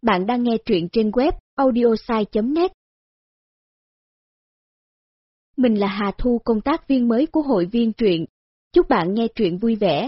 Bạn đang nghe truyện trên web audiosai.net. Mình là Hà Thu, công tác viên mới của hội viên truyện. Chúc bạn nghe truyện vui vẻ.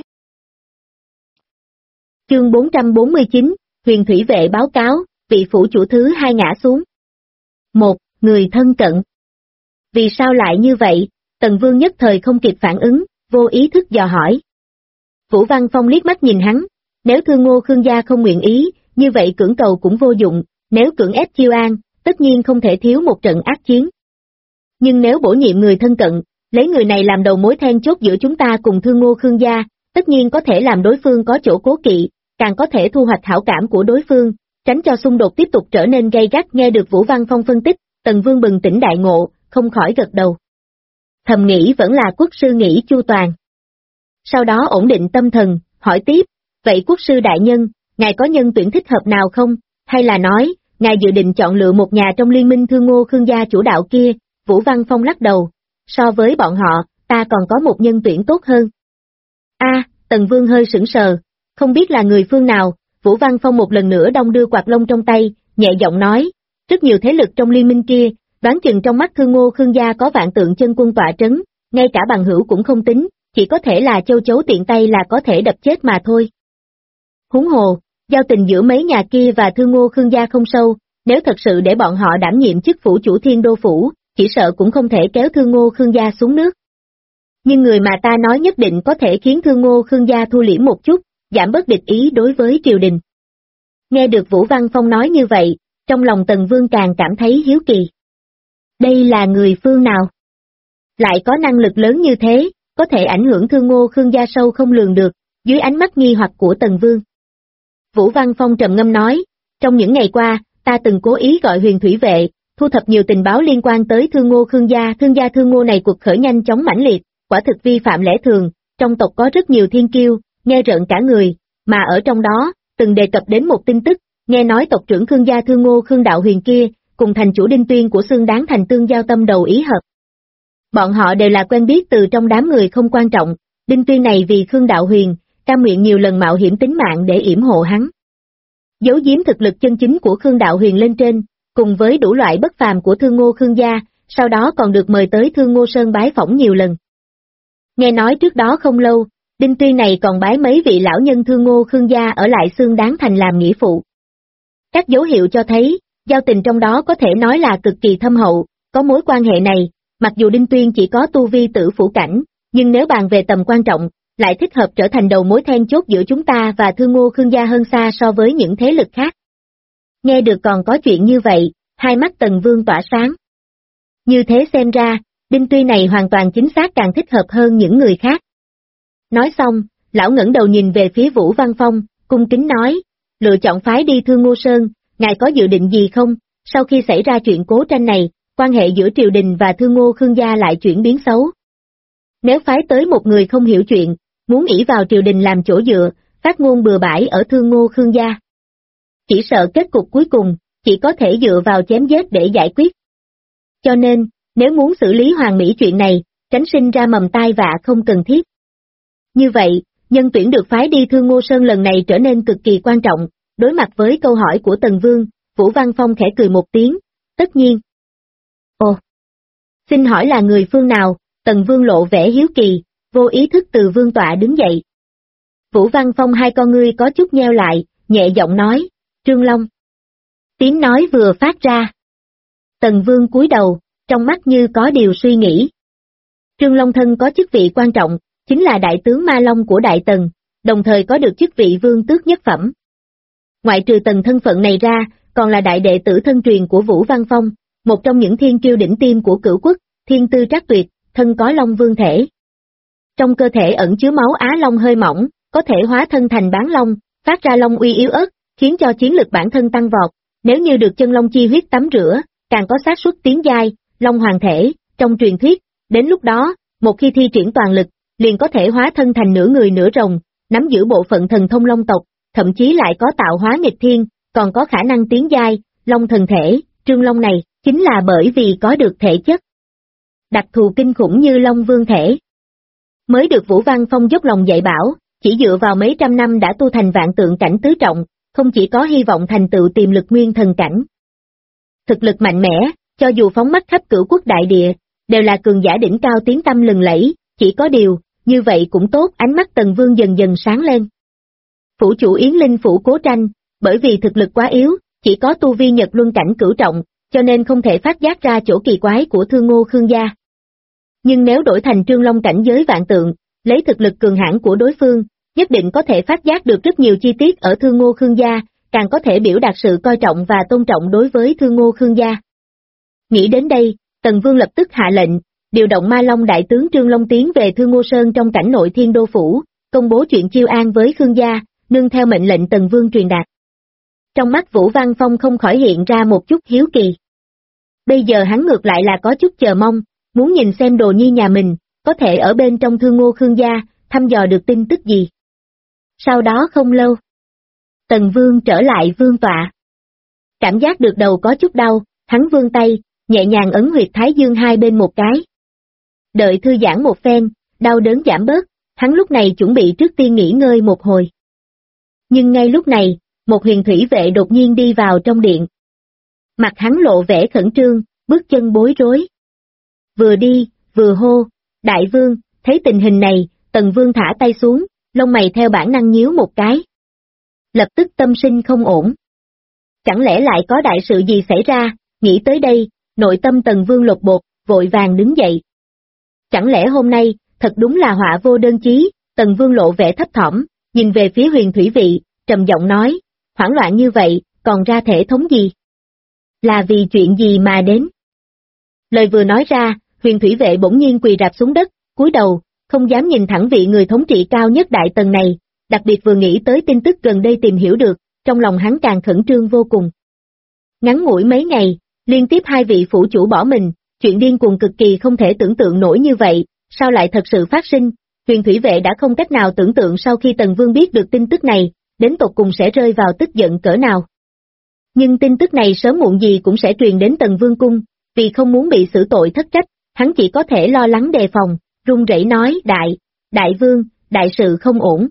Chương 449, Huyền Thủy Vệ báo cáo, vị phủ chủ thứ hai ngã xuống. 1. Người thân cận. Vì sao lại như vậy? Tần Vương nhất thời không kịp phản ứng, vô ý thức dò hỏi. Vũ Văn Phong liếc mắt nhìn hắn, nếu Thương Ngô Khương gia không nguyện ý, như vậy cưỡng cầu cũng vô dụng, nếu cưỡng ép chiêu an, tất nhiên không thể thiếu một trận ác chiến. Nhưng nếu bổ nhiệm người thân cận, lấy người này làm đầu mối then chốt giữa chúng ta cùng Thương Ngô Khương gia, tất nhiên có thể làm đối phương có chỗ cố kỵ, càng có thể thu hoạch hảo cảm của đối phương, tránh cho xung đột tiếp tục trở nên gay gắt. Nghe được Vũ Văn Phong phân tích, Tần Vương bừng tỉnh đại ngộ, không khỏi gật đầu. Thầm nghĩ vẫn là quốc sư nghĩ chu toàn. Sau đó ổn định tâm thần, hỏi tiếp, vậy quốc sư đại nhân, ngài có nhân tuyển thích hợp nào không, hay là nói, ngài dự định chọn lựa một nhà trong liên minh Thương Ngô Khương gia chủ đạo kia? Vũ Văn Phong lắc đầu, so với bọn họ, ta còn có một nhân tuyển tốt hơn. Tần Vương hơi sững sờ, không biết là người phương nào. Vũ Văn Phong một lần nữa đong đưa quạt lông trong tay, nhẹ giọng nói, rất nhiều thế lực trong liên minh kia, đoán chừng trong mắt Thương Ngô Khương gia có vạn tượng chân quân tọa trấn, ngay cả bằng hữu cũng không tính, chỉ có thể là châu chấu tiện tay là có thể đập chết mà thôi. Huống hồ, giao tình giữa mấy nhà kia và Thương Ngô Khương gia không sâu, nếu thật sự để bọn họ đảm nhiệm chức phủ chủ Thiên Đô phủ, chỉ sợ cũng không thể kéo Thương Ngô Khương gia xuống nước. Nhưng người mà ta nói nhất định có thể khiến Thương Ngô Khương gia thu liễm một chút, giảm bớt địch ý đối với triều đình. Nghe được Vũ Văn Phong nói như vậy, trong lòng Tần Vương càng cảm thấy hiếu kỳ. Đây là người phương nào? Lại có năng lực lớn như thế, có thể ảnh hưởng Thương Ngô Khương gia sâu không lường được, dưới ánh mắt nghi hoặc của Tần Vương. Vũ Văn Phong trầm ngâm nói, trong những ngày qua, ta từng cố ý gọi Huyền Thủy Vệ, thu thập nhiều tình báo liên quan tới Thương Ngô Khương gia. Thương Ngô này cuộc khởi nhanh chóng mãnh liệt, quả thực vi phạm lẽ thường, trong tộc có rất nhiều thiên kiêu, nghe rợn cả người, mà ở trong đó, từng đề cập đến một tin tức, nghe nói tộc trưởng Khương gia Thương Ngô Khương Đạo Huyền kia, cùng thành chủ Đinh Tuyên của Xương Đáng Thành tương giao tâm đầu ý hợp. Bọn họ đều là quen biết từ trong đám người không quan trọng, Đinh Tuyên này vì Khương Đạo Huyền, cam nguyện nhiều lần mạo hiểm tính mạng để yểm hộ hắn. Giấu giếm thực lực chân chính của Khương Đạo Huyền lên trên, cùng với đủ loại bất phàm của Thương Ngô Khương gia, sau đó còn được mời tới Thương Ngô Sơn bái phỏng nhiều lần. Nghe nói trước đó không lâu, Đinh Tuyên này còn bái mấy vị lão nhân Thương Ngô Khương gia ở lại Xương Đáng Thành làm nghĩa phụ. Các dấu hiệu cho thấy, giao tình trong đó có thể nói là cực kỳ thâm hậu, có mối quan hệ này, mặc dù Đinh Tuyên chỉ có tu vi tử phủ cảnh, nhưng nếu bàn về tầm quan trọng, lại thích hợp trở thành đầu mối then chốt giữa chúng ta và Thương Ngô Khương gia hơn xa so với những thế lực khác. Nghe được còn có chuyện như vậy, hai mắt Tần Vương tỏa sáng. Như thế xem ra, Đinh Tuyên này hoàn toàn chính xác càng thích hợp hơn những người khác. Nói xong, lão ngẩng đầu nhìn về phía Vũ Văn Phong, cung kính nói, lựa chọn phái đi Thương Ngô Sơn, ngài có dự định gì không? Sau khi xảy ra chuyện Cố Tranh này, quan hệ giữa triều đình và Thương Ngô Khương gia lại chuyển biến xấu. Nếu phái tới một người không hiểu chuyện, muốn ỷ vào triều đình làm chỗ dựa, phát ngôn bừa bãi ở Thương Ngô Khương gia, chỉ sợ kết cục cuối cùng, chỉ có thể dựa vào chém giết để giải quyết. Cho nên, nếu muốn xử lý hoàn mỹ chuyện này, tránh sinh ra mầm tai vạ không cần thiết. Như vậy, nhân tuyển được phái đi Thương Ngô Sơn lần này trở nên cực kỳ quan trọng. Đối mặt với câu hỏi của Tần Vương, Vũ Văn Phong khẽ cười một tiếng, tất nhiên. Ồ, xin hỏi là người phương nào? Tần Vương lộ vẻ hiếu kỳ, vô ý thức từ vương tọa đứng dậy. Vũ Văn Phong hai con ngươi có chút nheo lại, nhẹ giọng nói, Trương Long. Tiếng nói vừa phát ra. Tần Vương cúi đầu, trong mắt như có điều suy nghĩ. Trương Long thân có chức vị quan trọng, chính là đại tướng Ma Long của Đại Tần, đồng thời có được chức vị vương tước nhất phẩm. Ngoại trừ Tần thân phận này ra, còn là đại đệ tử thân truyền của Vũ Văn Phong, một trong những thiên kiêu đỉnh tiêm của Cửu Quốc, thiên tư trác tuyệt, thân có Long Vương thể. Trong cơ thể ẩn chứa máu Á Long hơi mỏng, có thể hóa thân thành bán long, phát ra long uy yếu ớt, khiến cho chiến lực bản thân tăng vọt, nếu như được chân long chi huyết tắm rửa, càng có xác suất tiến giai, Long Hoàng thể, trong truyền thuyết, đến lúc đó, một khi thi triển toàn lực, liền có thể hóa thân thành nửa người nửa rồng, nắm giữ bộ phận thần thông long tộc, thậm chí lại có tạo hóa nghịch thiên, còn có khả năng tiến giai, Long thần thể. Trương Long này, chính là bởi vì có được thể chất đặc thù kinh khủng như Long Vương thể, mới được Vũ Văn Phong dốc lòng dạy bảo, chỉ dựa vào mấy trăm năm đã tu thành vạn tượng cảnh tứ trọng, không chỉ có hy vọng thành tựu tiềm lực nguyên thần cảnh. Thực lực mạnh mẽ, cho dù phóng mắt khắp cửu quốc đại địa, đều là cường giả đỉnh cao tiếng tăm lừng lẫy, chỉ có điều, như vậy cũng tốt. Ánh mắt Tần Vương dần dần sáng lên. Phủ chủ Yến Linh phủ Cố Tranh, bởi vì thực lực quá yếu, chỉ có tu vi Nhật Luân cảnh cửu trọng, cho nên không thể phát giác ra chỗ kỳ quái của Thương Ngô Khương gia. Nhưng nếu đổi thành Trương Long cảnh giới vạn tượng, lấy thực lực cường hãn của đối phương, nhất định có thể phát giác được rất nhiều chi tiết ở Thương Ngô Khương gia, càng có thể biểu đạt sự coi trọng và tôn trọng đối với Thương Ngô Khương gia. Nghĩ đến đây, Tần Vương lập tức hạ lệnh, điều động Ma Long đại tướng Trương Long tiến về Thương Ngô Sơn trong cảnh nội Thiên Đô phủ, công bố chuyện chiêu an với Khương gia, nương theo mệnh lệnh Tần Vương truyền đạt. Trong mắt Vũ Văn Phong không khỏi hiện ra một chút hiếu kỳ. Bây giờ hắn ngược lại là có chút chờ mong, muốn nhìn xem đồ nhi nhà mình, có thể ở bên trong Thương Ngô Khương gia, thăm dò được tin tức gì. Sau đó không lâu, Tần Vương trở lại vương tọa. Cảm giác được đầu có chút đau, hắn vươn tay, nhẹ nhàng ấn huyệt thái dương hai bên một cái. Đợi thư giãn một phen, đau đớn giảm bớt, hắn lúc này chuẩn bị trước tiên nghỉ ngơi một hồi. Nhưng ngay lúc này, một huyền thủy vệ đột nhiên đi vào trong điện. Mặt hắn lộ vẻ khẩn trương, bước chân bối rối. Vừa đi, vừa hô, đại vương. Thấy tình hình này, Tần Vương thả tay xuống, lông mày theo bản năng nhíu một cái. Lập tức tâm sinh không ổn. Chẳng lẽ lại có đại sự gì xảy ra, nghĩ tới đây, nội tâm Tần Vương lột bột, vội vàng đứng dậy. Chẳng lẽ hôm nay, thật đúng là họa vô đơn chí. Tần Vương lộ vẻ thấp thỏm, nhìn về phía huyền thủy vị, trầm giọng nói, hoảng loạn như vậy, còn ra thể thống gì? Là vì chuyện gì mà đến? Lời vừa nói ra, huyền thủy vệ bỗng nhiên quỳ rạp xuống đất, cúi đầu, không dám nhìn thẳng vị người thống trị cao nhất Đại Tần này, đặc biệt vừa nghĩ tới tin tức gần đây tìm hiểu được, trong lòng hắn càng khẩn trương vô cùng. Ngắn ngủi mấy ngày, liên tiếp hai vị phủ chủ bỏ mình, chuyện điên cuồng cực kỳ không thể tưởng tượng nổi như vậy, sao lại thật sự phát sinh? Huyền thủy vệ đã không cách nào tưởng tượng sau khi Tần Vương biết được tin tức này, đến tột cùng sẽ rơi vào tức giận cỡ nào. Nhưng tin tức này sớm muộn gì cũng sẽ truyền đến Tần Vương cung, vì không muốn bị xử tội thất trách, hắn chỉ có thể lo lắng đề phòng, run rẩy nói, đại vương, đại sự không ổn.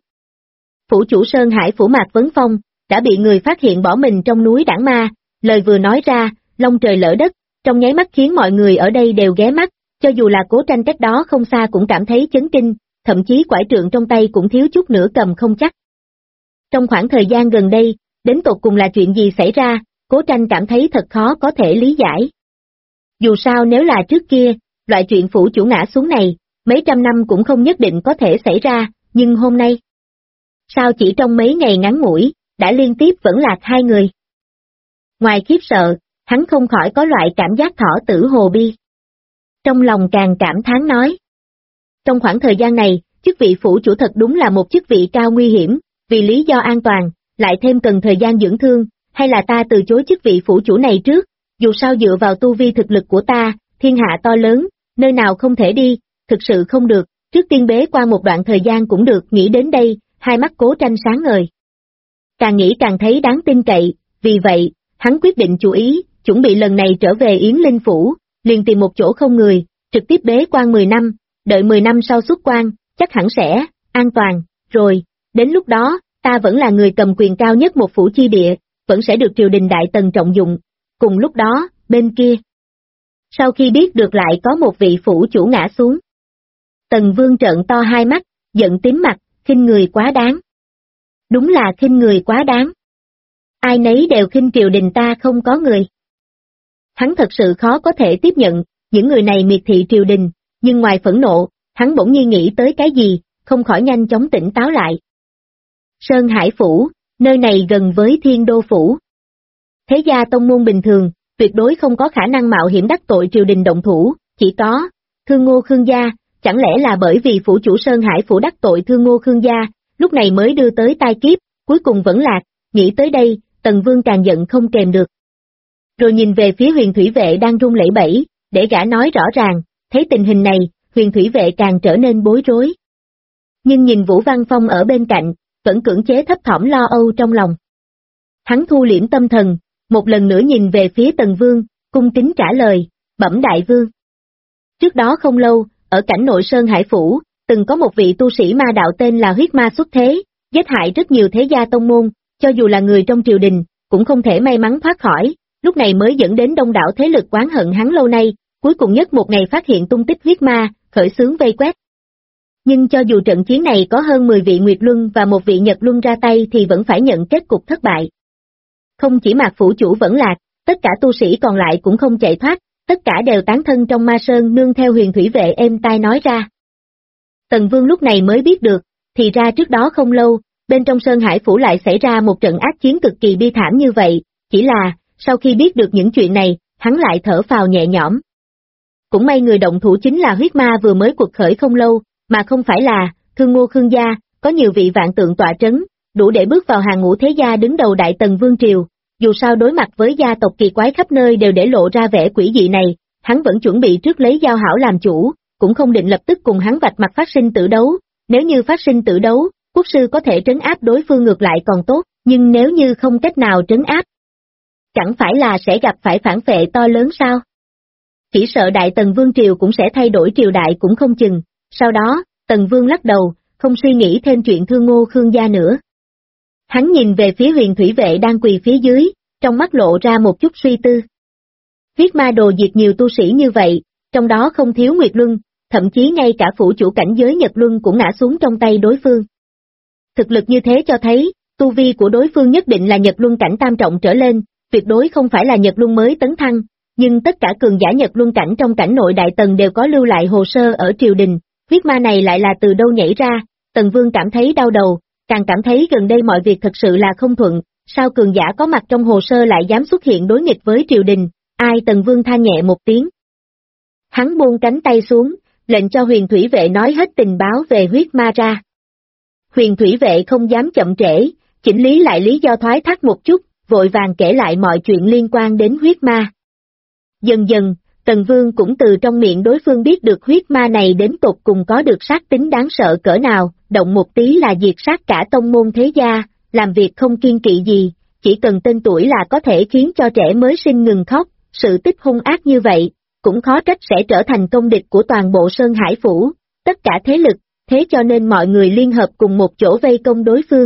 Phủ chủ Sơn Hải phủ Mạc Vấn Phong, đã bị người phát hiện bỏ mình trong núi Đảng Ma, lời vừa nói ra, long trời lỡ đất, trong nháy mắt khiến mọi người ở đây đều ghé mắt, cho dù là Cố Tranh cách đó không xa cũng cảm thấy chấn kinh, thậm chí quải trượng trong tay cũng thiếu chút nữa cầm không chắc. Trong khoảng thời gian gần đây, đến tột cùng là chuyện gì xảy ra, Cố Tranh cảm thấy thật khó có thể lý giải. Dù sao nếu là trước kia, loại chuyện phủ chủ ngã xuống này, mấy trăm năm cũng không nhất định có thể xảy ra, nhưng hôm nay, sao chỉ trong mấy ngày ngắn ngủi, đã liên tiếp vẫn lạc hai người. Ngoài khiếp sợ, hắn không khỏi có loại cảm giác thỏ tử hồ bi. Trong lòng càng cảm thán nói. Trong khoảng thời gian này, chức vị phủ chủ thật đúng là một chức vị cao nguy hiểm, vì lý do an toàn, lại thêm cần thời gian dưỡng thương, hay là ta từ chối chức vị phủ chủ này trước, dù sao dựa vào tu vi thực lực của ta, thiên hạ to lớn, nơi nào không thể đi, thực sự không được, trước tiên bế qua một đoạn thời gian cũng được. Nghĩ đến đây, hai mắt Cố Tranh sáng ngời. Càng nghĩ càng thấy đáng tin cậy, vì vậy, hắn quyết định chú ý, chuẩn bị lần này trở về Yến Linh phủ, liền tìm một chỗ không người, trực tiếp bế quan 10 năm, đợi 10 năm sau xuất quan, chắc hẳn sẽ an toàn, rồi, đến lúc đó, ta vẫn là người cầm quyền cao nhất một phủ chi địa, vẫn sẽ được triều đình Đại Tần trọng dụng. Cùng lúc đó, bên kia, sau khi biết được lại có một vị phủ chủ ngã xuống, Tần Vương trợn to hai mắt, giận tím mặt, khinh người quá đáng. Đúng là khinh người quá đáng. Ai nấy đều khinh triều đình ta không có người. Hắn thật sự khó có thể tiếp nhận, những người này miệt thị triều đình, nhưng ngoài phẫn nộ, hắn bỗng nhiên nghĩ tới cái gì, không khỏi nhanh chóng tỉnh táo lại. Sơn Hải phủ, nơi này gần với Thiên Đô phủ. Thế gia tông môn bình thường, tuyệt đối không có khả năng mạo hiểm đắc tội triều đình động thủ, chỉ có Thương Ngô Khương gia, chẳng lẽ là bởi vì phủ chủ Sơn Hải phủ đắc tội Thương Ngô Khương gia, lúc này mới đưa tới tai kiếp, cuối cùng vẫn lạc. Nghĩ tới đây, Tần Vương càng giận không kềm được. Rồi nhìn về phía huyền thủy vệ đang run lẩy bẩy, để gã nói rõ ràng, thấy tình hình này, huyền thủy vệ càng trở nên bối rối. Nhưng nhìn Vũ Văn Phong ở bên cạnh, vẫn cưỡng chế thấp thỏm lo âu trong lòng. Hắn thu liễm tâm thần, một lần nữa nhìn về phía Tần Vương, cung kính trả lời, bẩm đại vương. Trước đó không lâu, ở cảnh nội Sơn Hải phủ, từng có một vị tu sĩ ma đạo tên là huyết ma xuất thế, giết hại rất nhiều thế gia tông môn, cho dù là người trong triều đình, cũng không thể may mắn thoát khỏi, lúc này mới dẫn đến đông đảo thế lực oán hận hắn lâu nay, cuối cùng nhất một ngày phát hiện tung tích huyết ma, khởi xướng vây quét. Nhưng cho dù trận chiến này có hơn 10 vị Nguyệt Luân và một vị Nhật Luân ra tay thì vẫn phải nhận kết cục thất bại. Không chỉ Mạc phủ chủ vẫn lạc, tất cả tu sĩ còn lại cũng không chạy thoát, tất cả đều tán thân trong ma sơn nương theo Huyền Thủy Vệ êm tai nói ra. Tần Vương lúc này mới biết được, thì ra trước đó không lâu, bên trong Sơn Hải Phủ lại xảy ra một trận ác chiến cực kỳ bi thảm như vậy, chỉ là, sau khi biết được những chuyện này, hắn lại thở phào nhẹ nhõm. Cũng may người động thủ chính là huyết ma vừa mới cuộc khởi không lâu, mà không phải là Thương Ngô Khương gia, có nhiều vị vạn tượng tọa trấn, đủ để bước vào hàng ngũ thế gia đứng đầu Đại Tần Vương Triều. Dù sao đối mặt với gia tộc kỳ quái khắp nơi đều để lộ ra vẻ quỷ dị này, hắn vẫn chuẩn bị trước lấy Giao Hảo làm chủ, cũng không định lập tức cùng hắn vạch mặt phát sinh tử đấu. Nếu như phát sinh tử đấu, quốc sư có thể trấn áp đối phương ngược lại còn tốt, nhưng nếu như không cách nào trấn áp, chẳng phải là sẽ gặp phải phản phệ to lớn sao? Chỉ sợ Đại Tần Vương Triều cũng sẽ thay đổi triều đại cũng không chừng. Sau đó, Tần Vương lắc đầu, không suy nghĩ thêm chuyện Thương Ngô Khương gia nữa. Hắn nhìn về phía Huyền Thủy Vệ đang quỳ phía dưới, trong mắt lộ ra một chút suy tư. Huyết ma đồ diệt nhiều tu sĩ như vậy, trong đó không thiếu Nguyệt Luân, thậm chí ngay cả phủ chủ cảnh giới Nhật Luân cũng ngã xuống trong tay đối phương. Thực lực như thế cho thấy, tu vi của đối phương nhất định là Nhật Luân cảnh tam trọng trở lên, tuyệt đối không phải là Nhật Luân mới tấn thăng, nhưng tất cả cường giả Nhật Luân cảnh trong cảnh nội Đại Tần đều có lưu lại hồ sơ ở triều đình, huyết ma này lại là từ đâu nhảy ra. Tần Vương cảm thấy đau đầu, càng cảm thấy gần đây mọi việc thật sự là không thuận, sao cường giả có mặt trong hồ sơ lại dám xuất hiện đối nghịch với triều đình, ai? Tần Vương than nhẹ một tiếng. Hắn buông cánh tay xuống, lệnh cho Huyền Thủy Vệ nói hết tình báo về huyết ma ra. Huyền Thủy Vệ không dám chậm trễ, chỉnh lý lại lý do thoái thác một chút, vội vàng kể lại mọi chuyện liên quan đến huyết ma. Dần dần, Tần Vương cũng từ trong miệng đối phương biết được huyết ma này đến tột cùng có được sát tính đáng sợ cỡ nào, động một tí là diệt sát cả tông môn thế gia, làm việc không kiêng kỵ gì, chỉ cần tên tuổi là có thể khiến cho trẻ mới sinh ngừng khóc, sự tích hung ác như vậy, cũng khó trách sẽ trở thành công địch của toàn bộ Sơn Hải Phủ, tất cả thế lực, thế cho nên mọi người liên hợp cùng một chỗ vây công đối phương.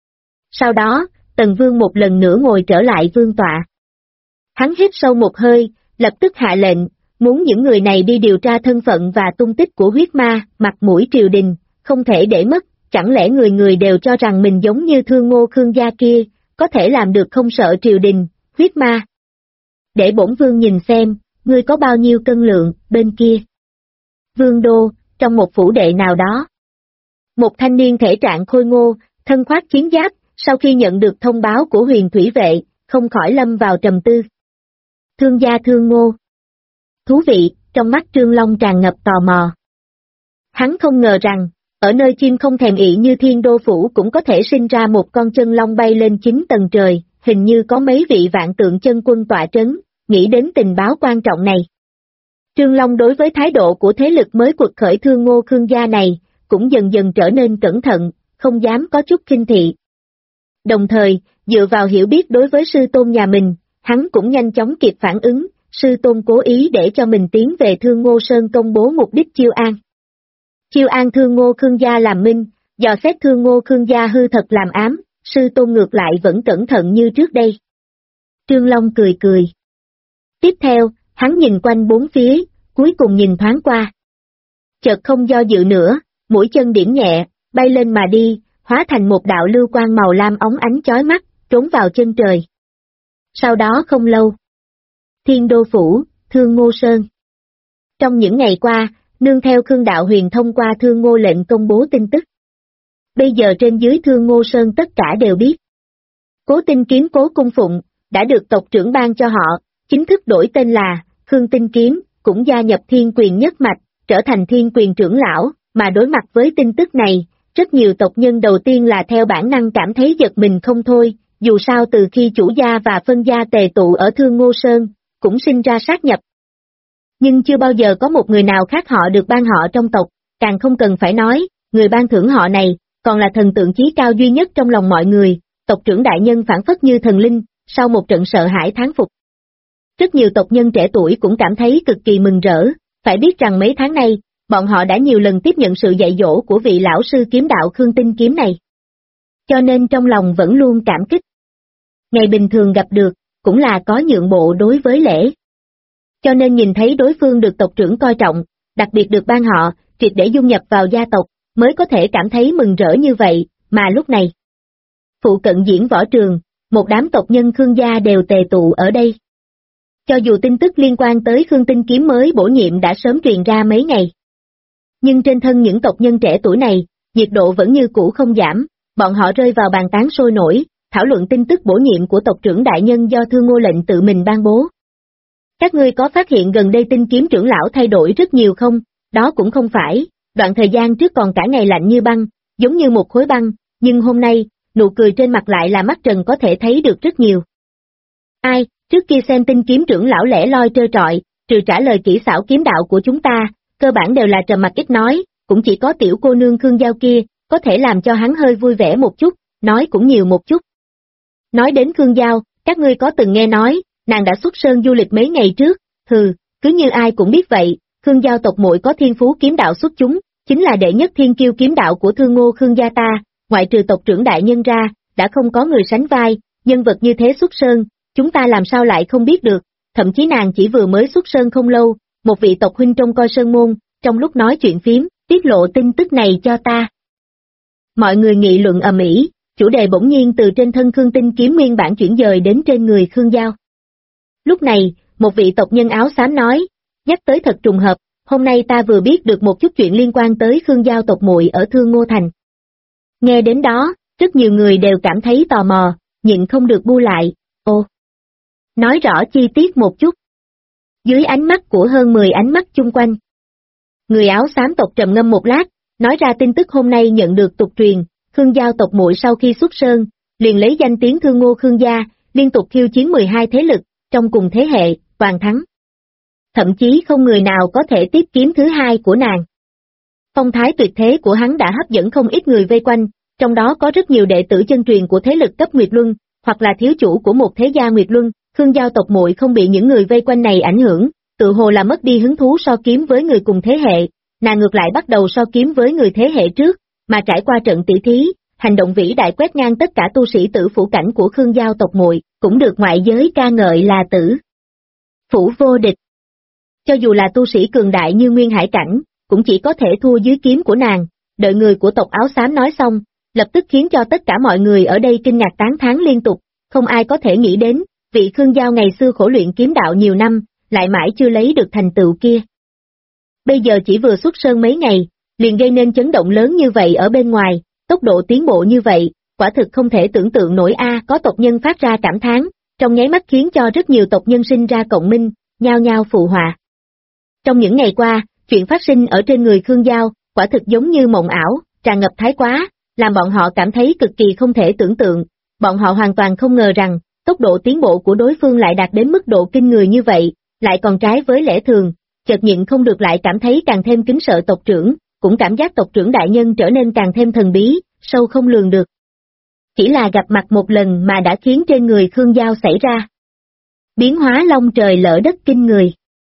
Sau đó, Tần Vương một lần nữa ngồi trở lại vương tọa. Hắn hít sâu một hơi, lập tức hạ lệnh, muốn những người này đi điều tra thân phận và tung tích của huyết ma, mặt mũi triều đình, không thể để mất, chẳng lẽ người người đều cho rằng mình giống như Thương Ngô Khương gia kia, có thể làm được không sợ triều đình, huyết ma. Để bổn vương nhìn xem, ngươi có bao nhiêu cân lượng, bên kia. Vương đô, trong một phủ đệ nào đó. Một thanh niên thể trạng khôi ngô, thân khoác chiến giáp, sau khi nhận được thông báo của Huyền Thủy Vệ, không khỏi lâm vào trầm tư. Thương gia Thương Ngô. Thú vị, trong mắt Trương Long tràn ngập tò mò. Hắn không ngờ rằng, ở nơi chim không thèm ị như Thiên Đô Phủ cũng có thể sinh ra một con chân long bay lên 9 tầng trời, hình như có mấy vị vạn tượng chân quân tọa trấn, nghĩ đến tình báo quan trọng này. Trương Long đối với thái độ của thế lực mới quật khởi Thương Ngô Khương gia này, cũng dần dần trở nên cẩn thận, không dám có chút khinh thị. Đồng thời, dựa vào hiểu biết đối với sư tôn nhà mình, hắn cũng nhanh chóng kịp phản ứng, sư tôn cố ý để cho mình tiến về Thương Ngô Sơn công bố mục đích chiêu an. Chiêu an Thương Ngô Khương gia làm minh, dò xét Thương Ngô Khương gia hư thật làm ám, sư tôn ngược lại vẫn cẩn thận như trước đây. Trương Long cười cười. Tiếp theo, hắn nhìn quanh bốn phía, cuối cùng nhìn thoáng qua. Chợt không do dự nữa, mũi chân điểm nhẹ, bay lên mà đi, hóa thành một đạo lưu quang màu lam óng ánh chói mắt, trốn vào chân trời. Sau đó không lâu. Thiên Đô Phủ, Thương Ngô Sơn. Trong những ngày qua, nương theo Khương Đạo Huyền thông qua Thương Ngô lệnh công bố tin tức. Bây giờ trên dưới Thương Ngô Sơn tất cả đều biết. Cố Tinh Kiếm Cố Cung Phụng, đã được tộc trưởng ban cho họ, chính thức đổi tên là Khương Tinh Kiếm, cũng gia nhập Thiên Quyền nhất mạch, trở thành Thiên Quyền trưởng lão, mà đối mặt với tin tức này, rất nhiều tộc nhân đầu tiên là theo bản năng cảm thấy giật mình không thôi, dù sao từ khi chủ gia và phân gia tề tụ ở Thương Ngô Sơn, cũng sinh ra sát nhập. Nhưng chưa bao giờ có một người nào khác họ được ban họ trong tộc, càng không cần phải nói, người ban thưởng họ này, còn là thần tượng chí cao duy nhất trong lòng mọi người, tộc trưởng đại nhân phản phất như thần linh, sau một trận sợ hãi thán phục. Rất nhiều tộc nhân trẻ tuổi cũng cảm thấy cực kỳ mừng rỡ, phải biết rằng mấy tháng nay, bọn họ đã nhiều lần tiếp nhận sự dạy dỗ của vị lão sư kiếm đạo Khương Tinh Kiếm này. cho nên trong lòng vẫn luôn cảm kích. Ngày bình thường gặp được, cũng là có nhượng bộ đối với lễ. Cho nên nhìn thấy đối phương được tộc trưởng coi trọng, đặc biệt được ban họ, triệt để dung nhập vào gia tộc, mới có thể cảm thấy mừng rỡ như vậy, mà lúc này. Phụ cận diễn võ trường, một đám tộc nhân Khương gia đều tề tụ ở đây. Cho dù tin tức liên quan tới Khương Tinh Kiếm mới bổ nhiệm đã sớm truyền ra mấy ngày. Nhưng trên thân những tộc nhân trẻ tuổi này, nhiệt độ vẫn như cũ không giảm, bọn họ rơi vào bàn tán sôi nổi, thảo luận tin tức bổ nhiệm của tộc trưởng đại nhân do Thương Ngô lệnh tự mình ban bố. Các ngươi có phát hiện gần đây Tinh Kiếm trưởng lão thay đổi rất nhiều không? Đó cũng không phải, đoạn thời gian trước còn cả ngày lạnh như băng, giống như một khối băng, nhưng hôm nay, nụ cười trên mặt lại là mắt trần có thể thấy được rất nhiều. Ai, trước kia xem Tinh Kiếm trưởng lão lẻ loi trơ trọi, trừ trả lời kỹ xảo kiếm đạo của chúng ta, cơ bản đều là trầm mặc ít nói, cũng chỉ có tiểu cô nương Khương Giao kia, có thể làm cho hắn hơi vui vẻ một chút, nói cũng nhiều một chút. Nói đến Khương Giao, các ngươi có từng nghe nói, nàng đã xuất sơn du lịch mấy ngày trước, hừ, cứ như ai cũng biết vậy, Khương Giao tộc muội có thiên phú kiếm đạo xuất chúng, chính là đệ nhất thiên kiêu kiếm đạo của Thương Ngô Khương gia ta, ngoại trừ tộc trưởng đại nhân ra, đã không có người sánh vai, nhân vật như thế xuất sơn, chúng ta làm sao lại không biết được, thậm chí nàng chỉ vừa mới xuất sơn không lâu, một vị tộc huynh trông coi sơn môn, trong lúc nói chuyện phím, tiết lộ tin tức này cho ta. Mọi người nghị luận ầm ĩ, chủ đề bỗng nhiên từ trên thân Khương Tinh Kiếm nguyên bản chuyển dời đến trên người Khương Giao. Lúc này, một vị tộc nhân áo xám nói, nhắc tới thật trùng hợp, hôm nay ta vừa biết được một chút chuyện liên quan tới Khương Giao tộc muội ở Thương Ngô Thành. Nghe đến đó, rất nhiều người đều cảm thấy tò mò, nhịn không được bu lại, ô. Nói rõ chi tiết một chút. Dưới ánh mắt của hơn 10 ánh mắt chung quanh. Người áo xám tộc trầm ngâm một lát, nói ra tin tức hôm nay nhận được tục truyền, Khương Giao tộc muội sau khi xuất sơn, liền lấy danh tiếng Thương Ngô Khương gia, liên tục khiêu chiến 12 thế lực, trong cùng thế hệ, toàn thắng. Thậm chí không người nào có thể tiếp kiếm thứ hai của nàng. Phong thái tuyệt thế của hắn đã hấp dẫn không ít người vây quanh, trong đó có rất nhiều đệ tử chân truyền của thế lực cấp Nguyệt Luân, hoặc là thiếu chủ của một thế gia Nguyệt Luân. Khương Giao tộc muội không bị những người vây quanh này ảnh hưởng, tự hồ là mất đi hứng thú so kiếm với người cùng thế hệ, nàng ngược lại bắt đầu so kiếm với người thế hệ trước, mà trải qua trận tỷ thí, hành động vĩ đại quét ngang tất cả tu sĩ tử phủ cảnh của Khương Giao tộc muội, cũng được ngoại giới ca ngợi là tử phủ vô địch. Cho dù là tu sĩ cường đại như Nguyên Hải cảnh, cũng chỉ có thể thua dưới kiếm của nàng, đợi người của tộc áo xám nói xong, lập tức khiến cho tất cả mọi người ở đây kinh ngạc tán thán liên tục, không ai có thể nghĩ đến, vị Khương Giao ngày xưa khổ luyện kiếm đạo nhiều năm, lại mãi chưa lấy được thành tựu kia. Bây giờ chỉ vừa xuất sơn mấy ngày, liền gây nên chấn động lớn như vậy ở bên ngoài, tốc độ tiến bộ như vậy, quả thực không thể tưởng tượng nổi có tộc nhân phát ra cảm thán, trong nháy mắt khiến cho rất nhiều tộc nhân sinh ra cộng minh, nhao nhao phụ họa. Trong những ngày qua, chuyện phát sinh ở trên người Khương Giao, quả thực giống như mộng ảo, tràn ngập thái quá, làm bọn họ cảm thấy cực kỳ không thể tưởng tượng, bọn họ hoàn toàn không ngờ rằng, tốc độ tiến bộ của đối phương lại đạt đến mức độ kinh người như vậy, lại còn trái với lẽ thường, chợt nhịn không được lại cảm thấy càng thêm kính sợ tộc trưởng, cũng cảm giác tộc trưởng đại nhân trở nên càng thêm thần bí, sâu không lường được. Chỉ là gặp mặt một lần mà đã khiến trên người Khương Giao xảy ra biến hóa long trời lỡ đất kinh người.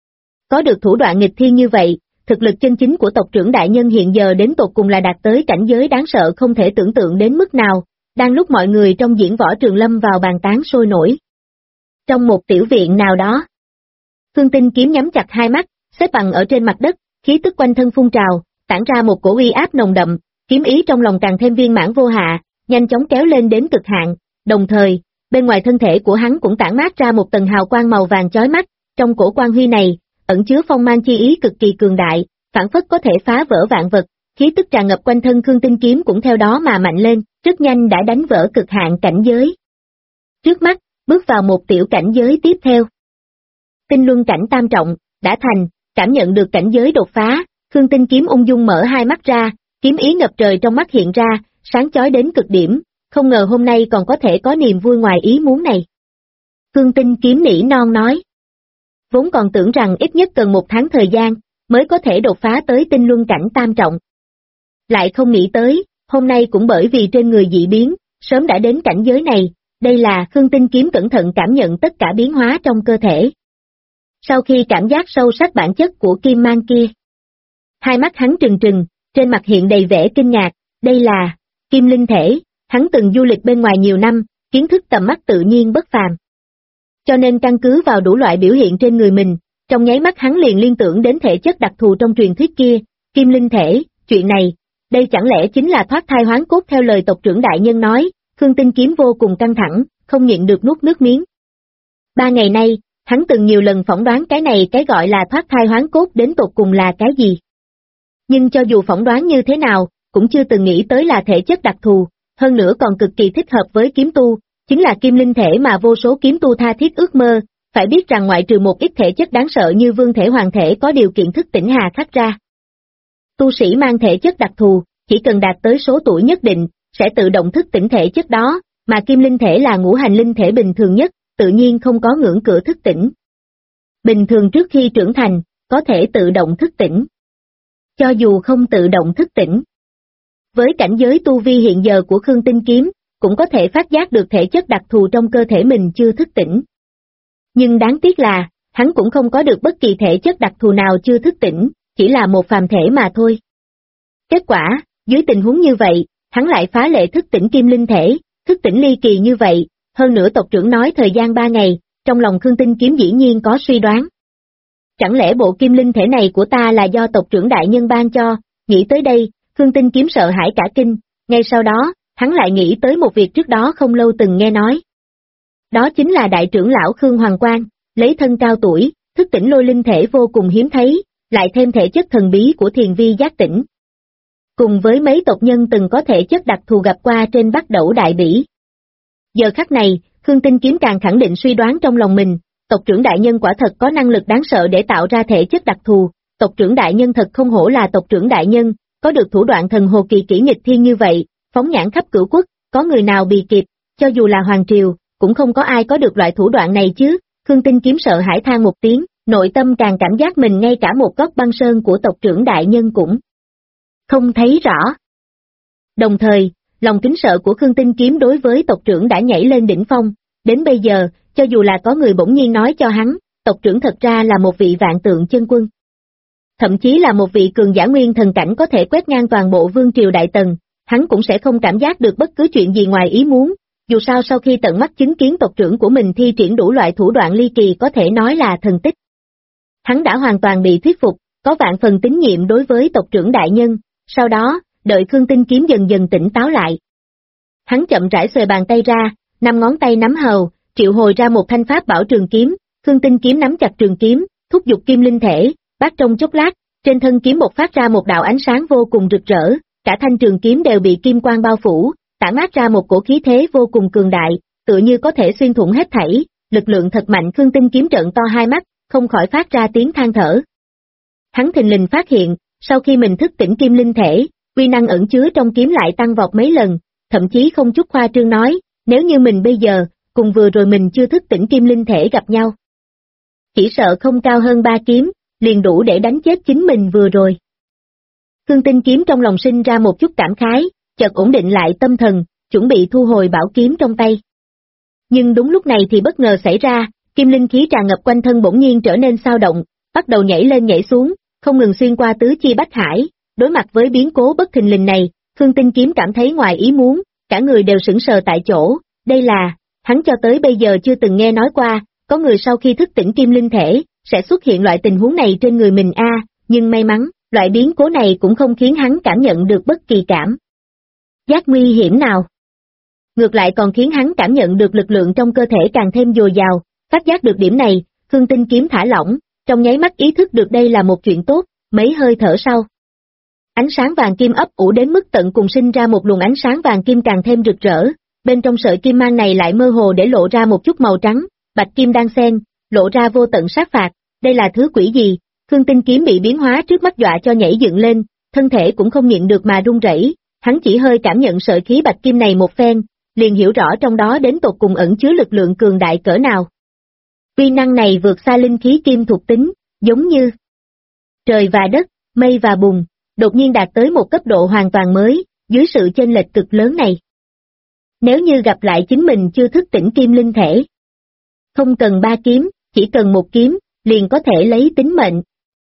Có được thủ đoạn nghịch thiên như vậy, thực lực chân chính của tộc trưởng đại nhân hiện giờ đến tột cùng là đạt tới cảnh giới đáng sợ không thể tưởng tượng đến mức nào, đang lúc mọi người trong diễn võ trường lâm vào bàn tán sôi nổi. Trong một tiểu viện nào đó, Khương Tinh Kiếm nhắm chặt hai mắt, xếp bằng ở trên mặt đất, khí tức quanh thân phun trào, tản ra một cổ uy áp nồng đậm, kiếm ý trong lòng càng thêm viên mãn vô hạ, nhanh chóng kéo lên đến cực hạn, đồng thời, bên ngoài thân thể của hắn cũng tản mát ra một tầng hào quang màu vàng chói mắt, trong cổ quang huy này, ẩn chứa phong man chi ý cực kỳ cường đại, phảng phất có thể phá vỡ vạn vật, khí tức tràn ngập quanh thân Khương Tinh Kiếm cũng theo đó mà mạnh lên, rất nhanh đã đánh vỡ cực hạn cảnh giới. Trước mắt, bước vào một tiểu cảnh giới tiếp theo. Tinh luân cảnh tam trọng, đã thành, cảm nhận được cảnh giới đột phá, Khương Tinh Kiếm ung dung mở hai mắt ra, kiếm ý ngập trời trong mắt hiện ra, sáng chói đến cực điểm, không ngờ hôm nay còn có thể có niềm vui ngoài ý muốn này. Khương Tinh Kiếm nỉ non nói. Vốn còn tưởng rằng ít nhất cần 1 tháng thời gian, mới có thể đột phá tới tinh luân cảnh tam trọng. Lại không nghĩ tới, hôm nay cũng bởi vì trên người dị biến, sớm đã đến cảnh giới này, đây là Khương Tinh Kiếm cẩn thận cảm nhận tất cả biến hóa trong cơ thể. Sau khi cảm giác sâu sắc bản chất của kim mang kia, hai mắt hắn trừng trừng, trên mặt hiện đầy vẻ kinh ngạc, đây là kim linh thể, Hắn từng du lịch bên ngoài nhiều năm, kiến thức tầm mắt tự nhiên bất phàm. Cho nên căn cứ vào đủ loại biểu hiện trên người mình, trong nháy mắt hắn liền liên tưởng đến thể chất đặc thù trong truyền thuyết kia, kim linh thể, chuyện này, đây chẳng lẽ chính là thoát thai hoán cốt theo lời tộc trưởng đại nhân nói. Khương Tinh Kiếm vô cùng căng thẳng, không nhịn được nuốt nước miếng. 3 ngày nay, hắn từng nhiều lần phỏng đoán cái này cái gọi là thoát thai hoán cốt đến tột cùng là cái gì. Nhưng cho dù phỏng đoán như thế nào, cũng chưa từng nghĩ tới là thể chất đặc thù, hơn nữa còn cực kỳ thích hợp với kiếm tu, chính là kim linh thể mà vô số kiếm tu tha thiết ước mơ. Phải biết rằng ngoại trừ một ít thể chất đáng sợ như vương thể hoàng thể có điều kiện thức tỉnh hà khắc ra. Tu sĩ mang thể chất đặc thù, chỉ cần đạt tới số tuổi nhất định, sẽ tự động thức tỉnh thể chất đó, mà kim linh thể là ngũ hành linh thể bình thường nhất, tự nhiên không có ngưỡng cửa thức tỉnh. Bình thường trước khi trưởng thành, có thể tự động thức tỉnh. Cho dù không tự động thức tỉnh, với cảnh giới tu vi hiện giờ của Khương Tinh Kiếm, cũng có thể phát giác được thể chất đặc thù trong cơ thể mình chưa thức tỉnh. Nhưng đáng tiếc là, hắn cũng không có được bất kỳ thể chất đặc thù nào chưa thức tỉnh, chỉ là một phàm thể mà thôi. Kết quả, dưới tình huống như vậy, hắn lại phá lệ thức tỉnh kim linh thể, thức tỉnh ly kỳ như vậy, hơn nữa tộc trưởng nói thời gian 3 ngày, trong lòng Khương Tinh Kiếm dĩ nhiên có suy đoán. Chẳng lẽ bộ kim linh thể này của ta là do tộc trưởng đại nhân ban cho? Nghĩ tới đây, Khương Tinh Kiếm sợ hãi cả kinh, ngay sau đó, hắn lại nghĩ tới một việc trước đó không lâu từng nghe nói. Đó chính là đại trưởng lão Khương Hoàng Quang, lấy thân cao tuổi, thức tỉnh lôi linh thể vô cùng hiếm thấy, lại thêm thể chất thần bí của thiền vi giác tỉnh. Cùng với mấy tộc nhân từng có thể chất đặc thù gặp qua trên Bắc Đẩu Đại Bỉ. Giờ khắc này, Khương Tinh Kiếm càng khẳng định suy đoán trong lòng mình, tộc trưởng đại nhân quả thật có năng lực đáng sợ để tạo ra thể chất đặc thù, tộc trưởng đại nhân thật không hổ là tộc trưởng đại nhân, có được thủ đoạn thần hồ kỳ kỹ nghịch thiên như vậy, phóng nhãn khắp cửu quốc, có người nào bì kịp, cho dù là hoàng triều, cũng không có ai có được loại thủ đoạn này chứ. Khương Tinh Kiếm sợ hãi than một tiếng, nội tâm càng cảm giác mình ngay cả một góc băng sơn của tộc trưởng đại nhân cũng không thấy rõ. Đồng thời, lòng kính sợ của Khương Tinh Kiếm đối với tộc trưởng đã nhảy lên đỉnh phong, đến bây giờ, cho dù là có người bỗng nhiên nói cho hắn, tộc trưởng thật ra là một vị vạn tượng chân quân. Thậm chí là một vị cường giả nguyên thần cảnh có thể quét ngang toàn bộ vương triều đại tần, hắn cũng sẽ không cảm giác được bất cứ chuyện gì ngoài ý muốn, dù sao sau khi tận mắt chứng kiến tộc trưởng của mình thi triển đủ loại thủ đoạn ly kỳ có thể nói là thần tích. Hắn đã hoàn toàn bị thuyết phục, có vạn phần tín nhiệm đối với tộc trưởng đại nhân, sau đó, đợi Khương Tinh Kiếm dần dần tỉnh táo lại. Hắn chậm rãi xuề bàn tay ra, 5 ngón tay nắm hầu, triệu hồi ra một thanh pháp bảo trường kiếm, Khương Tinh Kiếm nắm chặt trường kiếm, thúc giục kim linh thể, bắt trong chốc lát, trên thân kiếm bộc phát ra một đạo ánh sáng vô cùng rực rỡ, cả thanh trường kiếm đều bị kim quang bao phủ, tản mát ra một cổ khí thế vô cùng cường đại, tựa như có thể xuyên thủng hết thảy, lực lượng thật mạnh. Khương Tinh Kiếm trợn to hai mắt, không khỏi phát ra tiếng than thở. Hắn thình lình phát hiện, sau khi mình thức tỉnh kim linh thể, uy năng ẩn chứa trong kiếm lại tăng vọt mấy lần, thậm chí không chút khoa trương nói, nếu như mình bây giờ, cùng vừa rồi mình chưa thức tỉnh kim linh thể gặp nhau, chỉ sợ không cao hơn 3 kiếm, liền đủ để đánh chết chính mình vừa rồi. Khương Tinh Kiếm trong lòng sinh ra một chút cảm khái, chợt ổn định lại tâm thần, chuẩn bị thu hồi bảo kiếm trong tay. Nhưng đúng lúc này thì bất ngờ xảy ra, kim linh khí tràn ngập quanh thân bỗng nhiên trở nên xao động, bắt đầu nhảy lên nhảy xuống, không ngừng xuyên qua tứ chi bách hải. Đối mặt với biến cố bất thình lình này, Khương Tinh Kiếm cảm thấy ngoài ý muốn, cả người đều sững sờ tại chỗ. Đây là, hắn cho tới bây giờ chưa từng nghe nói qua, có người sau khi thức tỉnh kim linh thể, sẽ xuất hiện loại tình huống này trên người mình nhưng may mắn, loại biến cố này cũng không khiến hắn cảm nhận được bất kỳ cảm giác nguy hiểm nào. Ngược lại còn khiến hắn cảm nhận được lực lượng trong cơ thể càng thêm dồi dào, phát giác được điểm này, Khương Tinh Kiếm thả lỏng, trong nháy mắt ý thức được đây là một chuyện tốt, mấy hơi thở sau. Ánh sáng vàng kim ấp ủ đến mức tận cùng sinh ra một luồng ánh sáng vàng kim càng thêm rực rỡ, bên trong sợi kim mang này lại mơ hồ để lộ ra một chút màu trắng, bạch kim đan xen, lộ ra vô tận sát phạt, đây là thứ quỷ gì? Khương Tinh Kiếm bị biến hóa trước mắt dọa cho nhảy dựng lên, thân thể cũng không nhịn được mà run rẩy, hắn chỉ hơi cảm nhận sợi khí bạch kim này một phen, liền hiểu rõ trong đó đến tột cùng ẩn chứa lực lượng cường đại cỡ nào. Uy năng này vượt xa linh khí kim thuộc tính, giống như trời và đất, mây và bùn, đột nhiên đạt tới một cấp độ hoàn toàn mới, dưới sự chênh lệch cực lớn này. Nếu như gặp lại chính mình chưa thức tỉnh kim linh thể, không cần 3 kiếm, chỉ cần 1 kiếm, liền có thể lấy tính mệnh.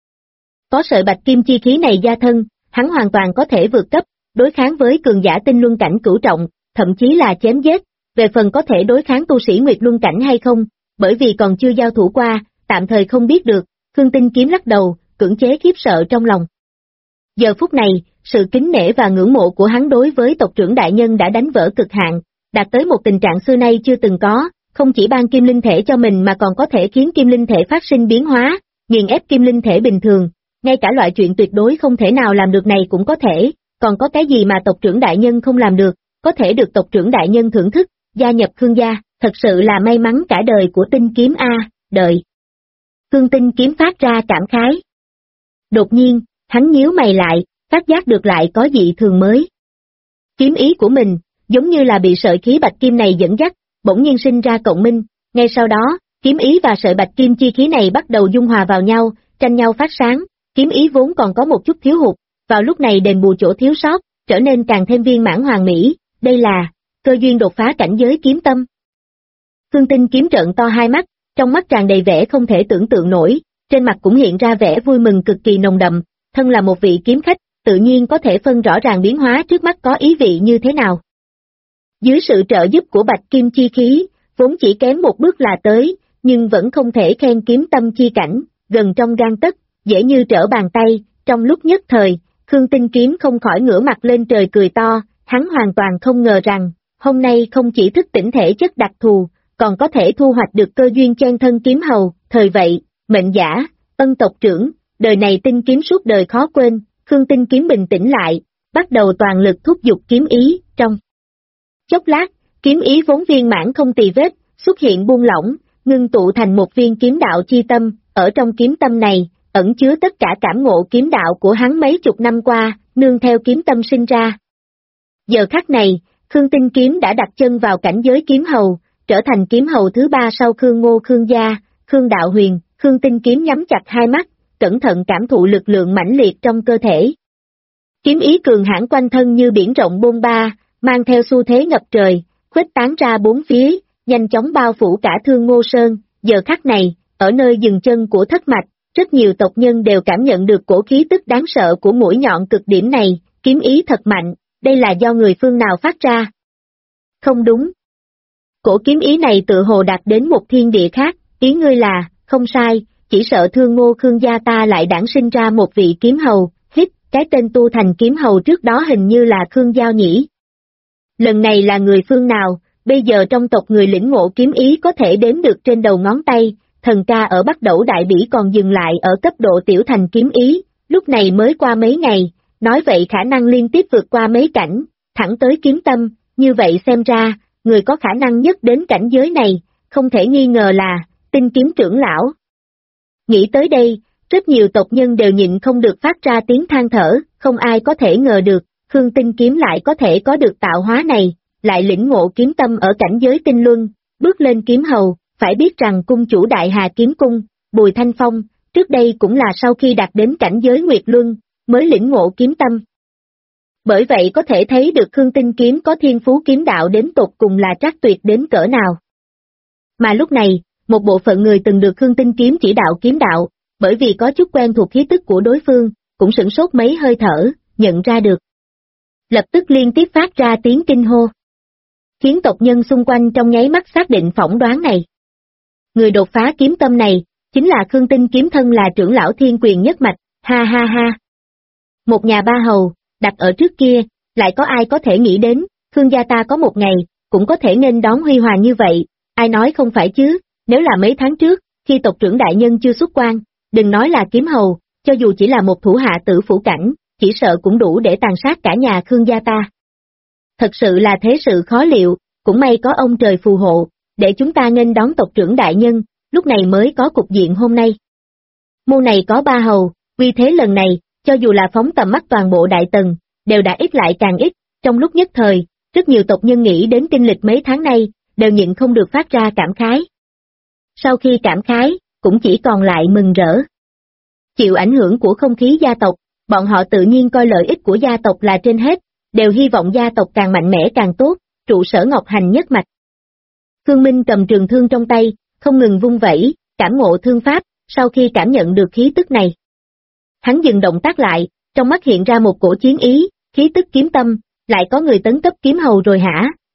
Có sợi bạch kim chi khí này gia thân, hắn hoàn toàn có thể vượt cấp, đối kháng với cường giả tinh luân cảnh cửu trọng, thậm chí là chém giết, về phần có thể đối kháng tu sĩ Nguyệt Luân cảnh hay không, bởi vì còn chưa giao thủ qua, tạm thời không biết được, Khương Tinh Kiếm lắc đầu, cưỡng chế khiếp sợ trong lòng. Giờ phút này, sự kính nể và ngưỡng mộ của hắn đối với tộc trưởng đại nhân đã đánh vỡ cực hạn, đạt tới một tình trạng xưa nay chưa từng có, không chỉ ban kim linh thể cho mình mà còn có thể khiến kim linh thể phát sinh biến hóa, nghiền ép kim linh thể bình thường, ngay cả loại chuyện tuyệt đối không thể nào làm được này cũng có thể, còn có cái gì mà tộc trưởng đại nhân không làm được, có thể được tộc trưởng đại nhân thưởng thức, gia nhập Khương gia, thật sự là may mắn cả đời của Tinh Kiếm a, đời. Khương Tinh Kiếm phát ra cảm khái. Đột nhiên, hắn nhíu mày lại, phát giác được lại có dị thường mới. Kiếm ý của mình, giống như là bị sợi khí bạch kim này dẫn dắt, bỗng nhiên sinh ra cộng minh, ngay sau đó, kiếm ý và sợi bạch kim chi khí này bắt đầu dung hòa vào nhau, tranh nhau phát sáng, kiếm ý vốn còn có một chút thiếu hụt, vào lúc này đền bù chỗ thiếu sót, trở nên càng thêm viên mãn hoàn mỹ, đây là cơ duyên đột phá cảnh giới kiếm tâm. Khương Tinh Kiếm trợn to hai mắt, trong mắt tràn đầy vẻ không thể tưởng tượng nổi, trên mặt cũng hiện ra vẻ vui mừng cực kỳ nồng đậm, thân là một vị kiếm khách, tự nhiên có thể phân rõ ràng biến hóa trước mắt có ý vị như thế nào. Dưới sự trợ giúp của bạch kim chi khí, vốn chỉ kém một bước là tới, nhưng vẫn không thể khen kiếm tâm chi cảnh, gần trong gang tấc, dễ như trở bàn tay, trong lúc nhất thời, Khương Tinh Kiếm không khỏi ngửa mặt lên trời cười to, hắn hoàn toàn không ngờ rằng, hôm nay không chỉ thức tỉnh thể chất đặc thù, còn có thể thu hoạch được cơ duyên chen thân kiếm hầu, thời vậy, mệnh giả, ân tộc trưởng, đời này Tinh Kiếm suốt đời khó quên, Khương Tinh Kiếm bình tĩnh lại, bắt đầu toàn lực thúc giục kiếm ý, trong chốc lát, kiếm ý vốn viên mãn không tì vết, xuất hiện buông lỏng, ngưng tụ thành một viên kiếm đạo chi tâm, ở trong kiếm tâm này, ẩn chứa tất cả cảm ngộ kiếm đạo của hắn mấy chục năm qua, nương theo kiếm tâm sinh ra. Giờ khắc này, Khương Tinh Kiếm đã đặt chân vào cảnh giới kiếm hầu, trở thành kiếm hầu thứ ba sau Khương Ngô Khương Gia, Khương Đạo Huyền, Khương Tinh Kiếm nhắm chặt hai mắt, cẩn thận cảm thụ lực lượng mãnh liệt trong cơ thể. Kiếm ý cường hãn quanh thân như biển rộng bôn ba, mang theo xu thế ngập trời, khuếch tán ra bốn phía, nhanh chóng bao phủ cả Thương Ngô Sơn, giờ khắc này, ở nơi dừng chân của thất mạch, rất nhiều tộc nhân đều cảm nhận được cổ khí tức đáng sợ của mũi nhọn cực điểm này, kiếm ý thật mạnh, đây là do người phương nào phát ra? Không đúng. Cổ kiếm ý này tự hồ đạt đến một thiên địa khác, ý ngươi là, không sai, chỉ sợ Thương Ngô Khương gia ta lại đản sinh ra một vị kiếm hầu, hít, cái tên tu thành kiếm hầu trước đó hình như là Khương Giao nhỉ. Lần này là người phương nào, bây giờ trong tộc người lĩnh ngộ kiếm ý có thể đếm được trên đầu ngón tay, thần ca ở Bắc Đẩu Đại Bỉ còn dừng lại ở cấp độ tiểu thành kiếm ý, lúc này mới qua mấy ngày, nói vậy khả năng liên tiếp vượt qua mấy cảnh, thẳng tới kiếm tâm, như vậy xem ra, người có khả năng nhất đến cảnh giới này, không thể nghi ngờ là, Tinh Kiếm trưởng lão. Nghĩ tới đây, rất nhiều tộc nhân đều nhịn không được phát ra tiếng than thở, không ai có thể ngờ được, Khương Tinh Kiếm lại có thể có được tạo hóa này, lại lĩnh ngộ kiếm tâm ở cảnh giới tinh luân, bước lên kiếm hầu, phải biết rằng cung chủ Đại Hà Kiếm Cung, Bùi Thanh Phong, trước đây cũng là sau khi đạt đến cảnh giới Nguyệt Luân, mới lĩnh ngộ kiếm tâm. Bởi vậy có thể thấy được Khương Tinh Kiếm có thiên phú kiếm đạo đến tột cùng là trác tuyệt đến cỡ nào. Mà lúc này, một bộ phận người từng được Khương Tinh Kiếm chỉ đạo kiếm đạo, bởi vì có chút quen thuộc khí tức của đối phương, cũng sửng sốt mấy hơi thở, nhận ra được. Lập tức liên tiếp phát ra tiếng kinh hô. Khiến tộc nhân xung quanh trong nháy mắt xác định phỏng đoán này. Người đột phá kiếm tâm này, chính là Khương Tinh Kiếm thân là trưởng lão thiên quyền nhất mạch, ha ha ha. Một nhà ba hầu, đặt ở trước kia, lại có ai có thể nghĩ đến, Khương gia ta có một ngày, cũng có thể nên đón huy hoàng như vậy, ai nói không phải chứ, nếu là mấy tháng trước, khi tộc trưởng đại nhân chưa xuất quan, đừng nói là kiếm hầu, cho dù chỉ là một thủ hạ tử phủ cảnh, chỉ sợ cũng đủ để tàn sát cả nhà Khương gia ta. Thật sự là thế sự khó liệu, cũng may có ông trời phù hộ, để chúng ta nghênh đón tộc trưởng đại nhân, lúc này mới có cục diện hôm nay. Môn này có ba hầu, vì thế lần này, cho dù là phóng tầm mắt toàn bộ đại tần, đều đã ít lại càng ít, trong lúc nhất thời, rất nhiều tộc nhân nghĩ đến kinh lịch mấy tháng nay, đều nhịn không được phát ra cảm khái. Sau khi cảm khái, cũng chỉ còn lại mừng rỡ. Chịu ảnh hưởng của không khí gia tộc, bọn họ tự nhiên coi lợi ích của gia tộc là trên hết, đều hy vọng gia tộc càng mạnh mẽ càng tốt, trụ sở Ngọc Hành nhất mạch. Khương Minh cầm trường thương trong tay, không ngừng vung vẩy, cảm ngộ thương pháp, sau khi cảm nhận được khí tức này. Hắn dừng động tác lại, trong mắt hiện ra một cổ chiến ý, khí tức kiếm tâm, lại có người tấn cấp kiếm hầu rồi hả,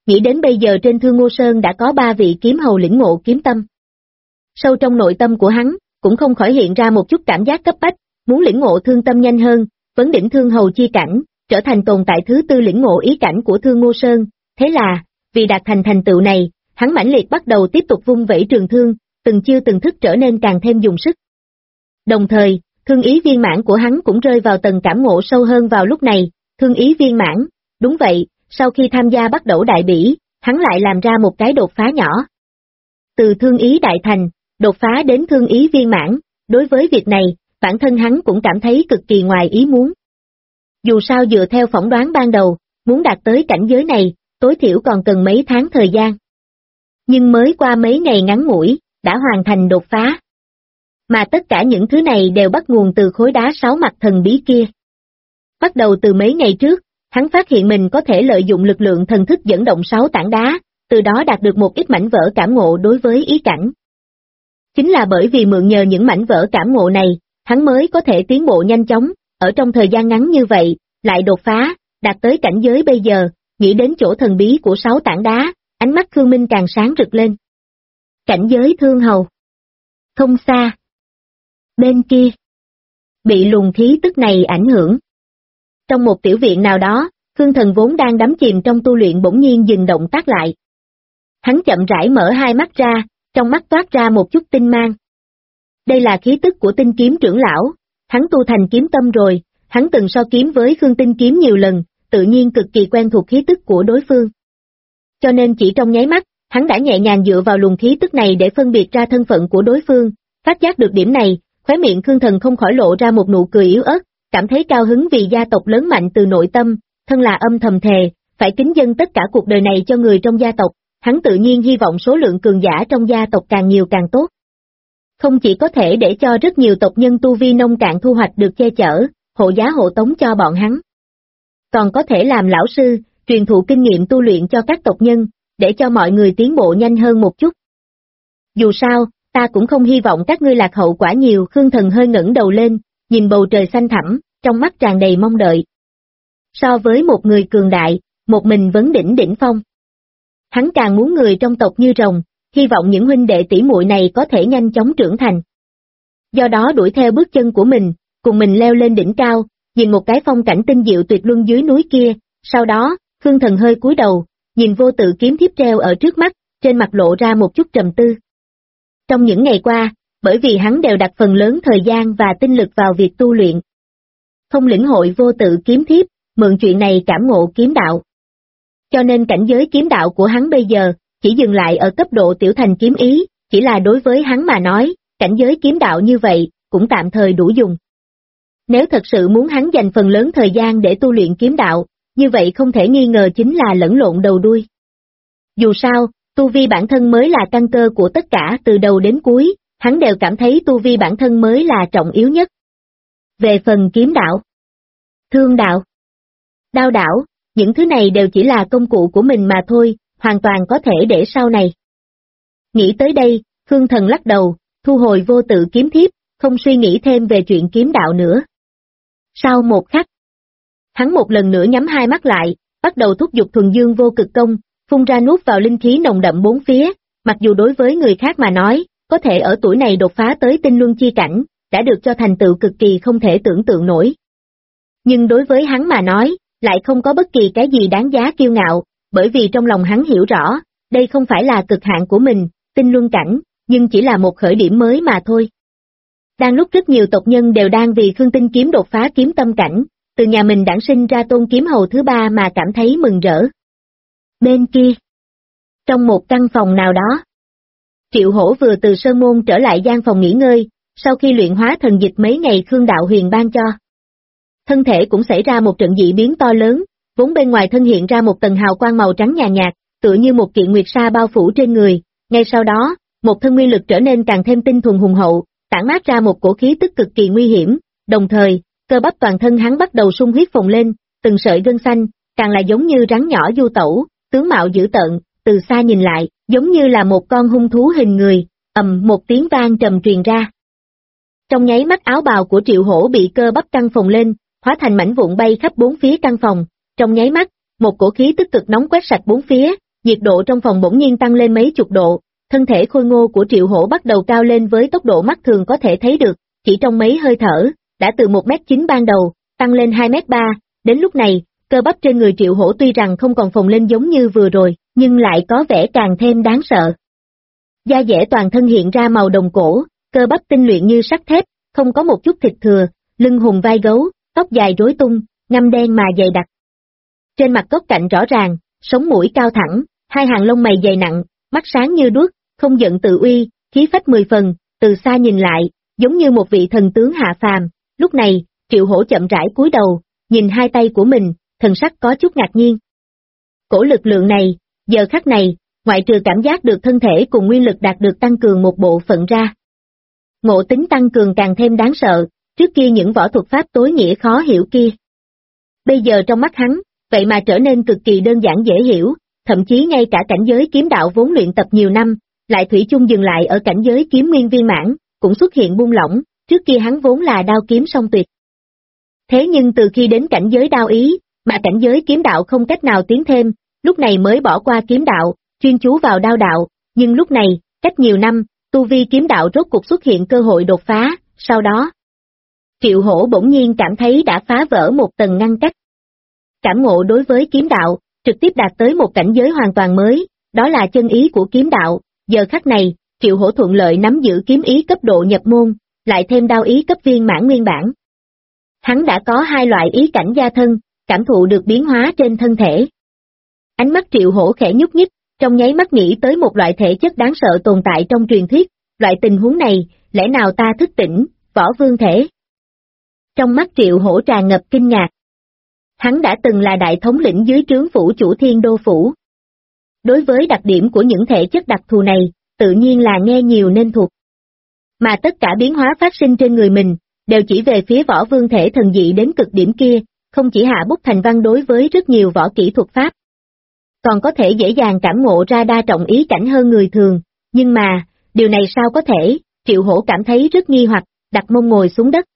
nghĩ đến bây giờ trên Thương Ngô Sơn đã có 3 vị kiếm hầu lĩnh ngộ kiếm tâm. Sâu trong nội tâm của hắn, cũng không khỏi hiện ra một chút cảm giác cấp bách, muốn lĩnh ngộ thương tâm nhanh hơn, vấn đỉnh thương hầu chi cảnh, trở thành tồn tại thứ 4 lĩnh ngộ ý cảnh của Thương Ngô Sơn, thế là, vì đạt thành thành tựu này, hắn mãnh liệt bắt đầu tiếp tục vung vẩy trường thương, từng chiêu từng thức trở nên càng thêm dùng sức. Đồng thời, thương ý viên mãn của hắn cũng rơi vào tầng cảm ngộ sâu hơn vào lúc này, thương ý viên mãn, đúng vậy, sau khi tham gia bắt đầu đại bỉ, hắn lại làm ra một cái đột phá nhỏ. Từ thương ý đại thành, đột phá đến thương ý viên mãn, đối với việc này, bản thân hắn cũng cảm thấy cực kỳ ngoài ý muốn. Dù sao dựa theo phỏng đoán ban đầu, muốn đạt tới cảnh giới này, tối thiểu còn cần mấy tháng thời gian. Nhưng mới qua mấy ngày ngắn ngủi, đã hoàn thành đột phá. Mà tất cả những thứ này đều bắt nguồn từ khối đá 6 mặt thần bí kia. Bắt đầu từ mấy ngày trước, hắn phát hiện mình có thể lợi dụng lực lượng thần thức dẫn động 6 tảng đá, từ đó đạt được một ít mảnh vỡ cảm ngộ đối với ý cảnh. Chính là bởi vì mượn nhờ những mảnh vỡ cảm ngộ này, hắn mới có thể tiến bộ nhanh chóng, ở trong thời gian ngắn như vậy, lại đột phá, đạt tới cảnh giới bây giờ, nghĩ đến chỗ thần bí của 6 tảng đá, ánh mắt Khương Minh càng sáng rực lên. Cảnh giới thương hầu. Không xa. Bên kia. Bị luồng khí tức này ảnh hưởng. Trong một tiểu viện nào đó, Khương Thần vốn đang đắm chìm trong tu luyện bỗng nhiên dừng động tác lại. Hắn chậm rãi mở hai mắt ra, trong mắt toát ra một chút tinh mang. Đây là khí tức của Tinh Kiếm trưởng lão, hắn tu thành kiếm tâm rồi, hắn từng so kiếm với Khương Tinh Kiếm nhiều lần, tự nhiên cực kỳ quen thuộc khí tức của đối phương. Cho nên chỉ trong nháy mắt, hắn đã nhẹ nhàng dựa vào luồng khí tức này để phân biệt ra thân phận của đối phương, phát giác được điểm này, khóe miệng Khương Thần không khỏi lộ ra một nụ cười yếu ớt, cảm thấy cao hứng vì gia tộc lớn mạnh từ nội tâm, thân là âm thầm thề, phải kính dâng tất cả cuộc đời này cho người trong gia tộc, hắn tự nhiên hy vọng số lượng cường giả trong gia tộc càng nhiều càng tốt. Không chỉ có thể để cho rất nhiều tộc nhân tu vi nông cạn thu hoạch được che chở, hộ giá hộ tống cho bọn hắn. Còn có thể làm lão sư, truyền thụ kinh nghiệm tu luyện cho các tộc nhân, để cho mọi người tiến bộ nhanh hơn một chút. Dù sao, ta cũng không hy vọng các ngươi lạc hậu quá nhiều. Khương Thần hơi ngẩng đầu lên, nhìn bầu trời xanh thẳm, trong mắt tràn đầy mong đợi. So với một người cường đại, một mình vấn đỉnh đỉnh phong. Hắn càng muốn người trong tộc như rồng, hy vọng những huynh đệ tỷ muội này có thể nhanh chóng trưởng thành. Do đó đuổi theo bước chân của mình, cùng mình leo lên đỉnh cao, nhìn một cái phong cảnh tinh diệu tuyệt luân dưới núi kia, sau đó, Khương Thần hơi cúi đầu, nhìn vô tự kiếm thiếp treo ở trước mắt, trên mặt lộ ra một chút trầm tư. Trong những ngày qua, bởi vì hắn đều đặt phần lớn thời gian và tinh lực vào việc tu luyện. Không lĩnh hội vô tự kiếm thiếp, mượn chuyện này cảm ngộ kiếm đạo. Cho nên cảnh giới kiếm đạo của hắn bây giờ, chỉ dừng lại ở cấp độ tiểu thành kiếm ý, chỉ là đối với hắn mà nói, cảnh giới kiếm đạo như vậy, cũng tạm thời đủ dùng. Nếu thật sự muốn hắn dành phần lớn thời gian để tu luyện kiếm đạo, như vậy không thể nghi ngờ chính là lẫn lộn đầu đuôi. Dù sao, tu vi bản thân mới là căn cơ của tất cả từ đầu đến cuối, hắn đều cảm thấy tu vi bản thân mới là trọng yếu nhất. Về phần kiếm đạo, thương đạo, đao đảo, những thứ này đều chỉ là công cụ của mình mà thôi, hoàn toàn có thể để sau này. Nghĩ tới đây, Khương Thần lắc đầu, thu hồi vô tự kiếm thiếp, không suy nghĩ thêm về chuyện kiếm đạo nữa. Sau một khắc, hắn một lần nữa nhắm hai mắt lại, bắt đầu thúc giục thuần dương vô cực công, phun ra nuốt vào linh khí nồng đậm bốn phía, mặc dù đối với người khác mà nói, có thể ở tuổi này đột phá tới tinh luân chi cảnh, đã được cho thành tựu cực kỳ không thể tưởng tượng nổi. Nhưng đối với hắn mà nói, lại không có bất kỳ cái gì đáng giá kiêu ngạo, bởi vì trong lòng hắn hiểu rõ, đây không phải là cực hạn của mình, tinh luân cảnh, nhưng chỉ là một khởi điểm mới mà thôi. Đang lúc rất nhiều tộc nhân đều đang vì Khương Tinh Kiếm đột phá kiếm tâm cảnh, từ nhà mình đản sinh ra tôn kiếm hầu thứ 3 mà cảm thấy mừng rỡ. Bên kia, trong một căn phòng nào đó, Triệu Hổ vừa từ sơn môn trở lại gian phòng nghỉ ngơi, sau khi luyện hóa thần dịch mấy ngày Khương Đạo Huyền ban cho. Thân thể cũng xảy ra một trận dị biến to lớn, vốn bên ngoài thân hiện ra một tầng hào quang màu trắng nhàn nhạt, tựa như một kiện nguyệt sa bao phủ trên người, ngay sau đó, một thân nguyên lực trở nên càng thêm tinh thuần hùng hậu, tản mát ra một cổ khí tức cực kỳ nguy hiểm, đồng thời, cơ bắp toàn thân hắn bắt đầu sung huyết phồng lên, từng sợi gân xanh, càng là giống như rắn nhỏ du tẩu, tướng mạo dữ tợn, từ xa nhìn lại, giống như là một con hung thú hình người, một tiếng vang trầm truyền ra. Trong nháy mắt áo bào của Triệu Hổ bị cơ bắp căng phồng lên, hóa thành mảnh vụn bay khắp bốn phía căn phòng, trong nháy mắt, một cổ khí tức cực nóng quét sạch bốn phía, nhiệt độ trong phòng bỗng nhiên tăng lên mấy chục độ, thân thể khôi ngô của Triệu Hổ bắt đầu cao lên với tốc độ mắt thường có thể thấy được, chỉ trong mấy hơi thở, đã từ 1m9 ban đầu, tăng lên 2m3, đến lúc này, cơ bắp trên người Triệu Hổ tuy rằng không còn phồng lên giống như vừa rồi, nhưng lại có vẻ càng thêm đáng sợ. Da dẻ toàn thân hiện ra màu đồng cổ, cơ bắp tinh luyện như sắt thép, không có một chút thịt thừa, lưng hùng vai gấu, tóc dài rối tung, ngăm đen mà dày đặc. Trên mặt góc cạnh rõ ràng, sống mũi cao thẳng, hai hàng lông mày dày nặng, mắt sáng như đuốc, không giận tự uy, khí phách 10 phần, từ xa nhìn lại, giống như một vị thần tướng hạ phàm. Lúc này, Triệu Hổ chậm rãi cúi đầu, nhìn hai tay của mình, thần sắc có chút ngạc nhiên. Cổ lực lượng này, giờ khắc này, ngoại trừ cảm giác được thân thể cùng nguyên lực đạt được tăng cường một bộ phận ra. Ngộ tính tăng cường càng thêm đáng sợ, trước kia những võ thuật pháp tối nghĩa khó hiểu kia. Bây giờ trong mắt hắn, vậy mà trở nên cực kỳ đơn giản dễ hiểu, thậm chí ngay cả cảnh giới kiếm đạo vốn luyện tập nhiều năm, lại thủy chung dừng lại ở cảnh giới kiếm nguyên viên mãn, cũng xuất hiện buông lỏng, trước kia hắn vốn là đao kiếm song tuyệt. Thế nhưng từ khi đến cảnh giới đao ý, mà cảnh giới kiếm đạo không cách nào tiến thêm, lúc này mới bỏ qua kiếm đạo, chuyên chú vào đao đạo, nhưng lúc này, cách nhiều năm, tu vi kiếm đạo rốt cuộc xuất hiện cơ hội đột phá, sau đó. Triệu Hổ bỗng nhiên cảm thấy đã phá vỡ một tầng ngăn cách. Cảm ngộ đối với kiếm đạo, trực tiếp đạt tới một cảnh giới hoàn toàn mới, đó là chân ý của kiếm đạo, giờ khắc này, Triệu Hổ thuận lợi nắm giữ kiếm ý cấp độ nhập môn, lại thêm đao ý cấp viên mãn nguyên bản. Hắn đã có hai loại ý cảnh gia thân, cảm thụ được biến hóa trên thân thể. Ánh mắt Triệu Hổ khẽ nhúc nhích, trong nháy mắt nghĩ tới một loại thể chất đáng sợ tồn tại trong truyền thuyết, loại tình huống này, lẽ nào ta thức tỉnh, võ vương thể? Trong mắt Triệu Hổ tràn ngập kinh ngạc. Hắn đã từng là đại thống lĩnh dưới trướng phủ chủ Thiên Đô Phủ. Đối với đặc điểm của những thể chất đặc thù này, tự nhiên là nghe nhiều nên thuộc. Mà tất cả biến hóa phát sinh trên người mình, đều chỉ về phía võ vương thể thần dị đến cực điểm kia, không chỉ hạ bút thành văn đối với rất nhiều võ kỹ thuật pháp. Còn có thể dễ dàng cảm ngộ ra đa trọng ý cảnh hơn người thường, nhưng mà, điều này sao có thể, Triệu Hổ cảm thấy rất nghi hoặc, đặt mông ngồi xuống đất.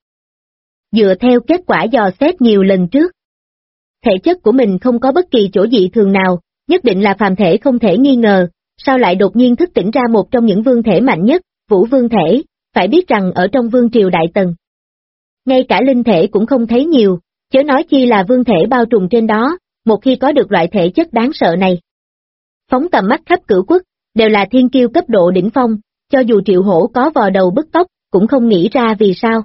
Dựa theo kết quả dò xét nhiều lần trước, thể chất của mình không có bất kỳ chỗ dị thường nào, nhất định là phàm thể không thể nghi ngờ, sao lại đột nhiên thức tỉnh ra một trong những vương thể mạnh nhất, Vũ Vương thể, phải biết rằng ở trong vương triều Đại Tần. Ngay cả linh thể cũng không thấy nhiều, chớ nói chi là vương thể bao trùm trên đó, một khi có được loại thể chất đáng sợ này. Phóng tầm mắt khắp cửu quốc, đều là thiên kiêu cấp độ đỉnh phong, cho dù Triệu Hổ có vò đầu bứt tóc, cũng không nghĩ ra vì sao.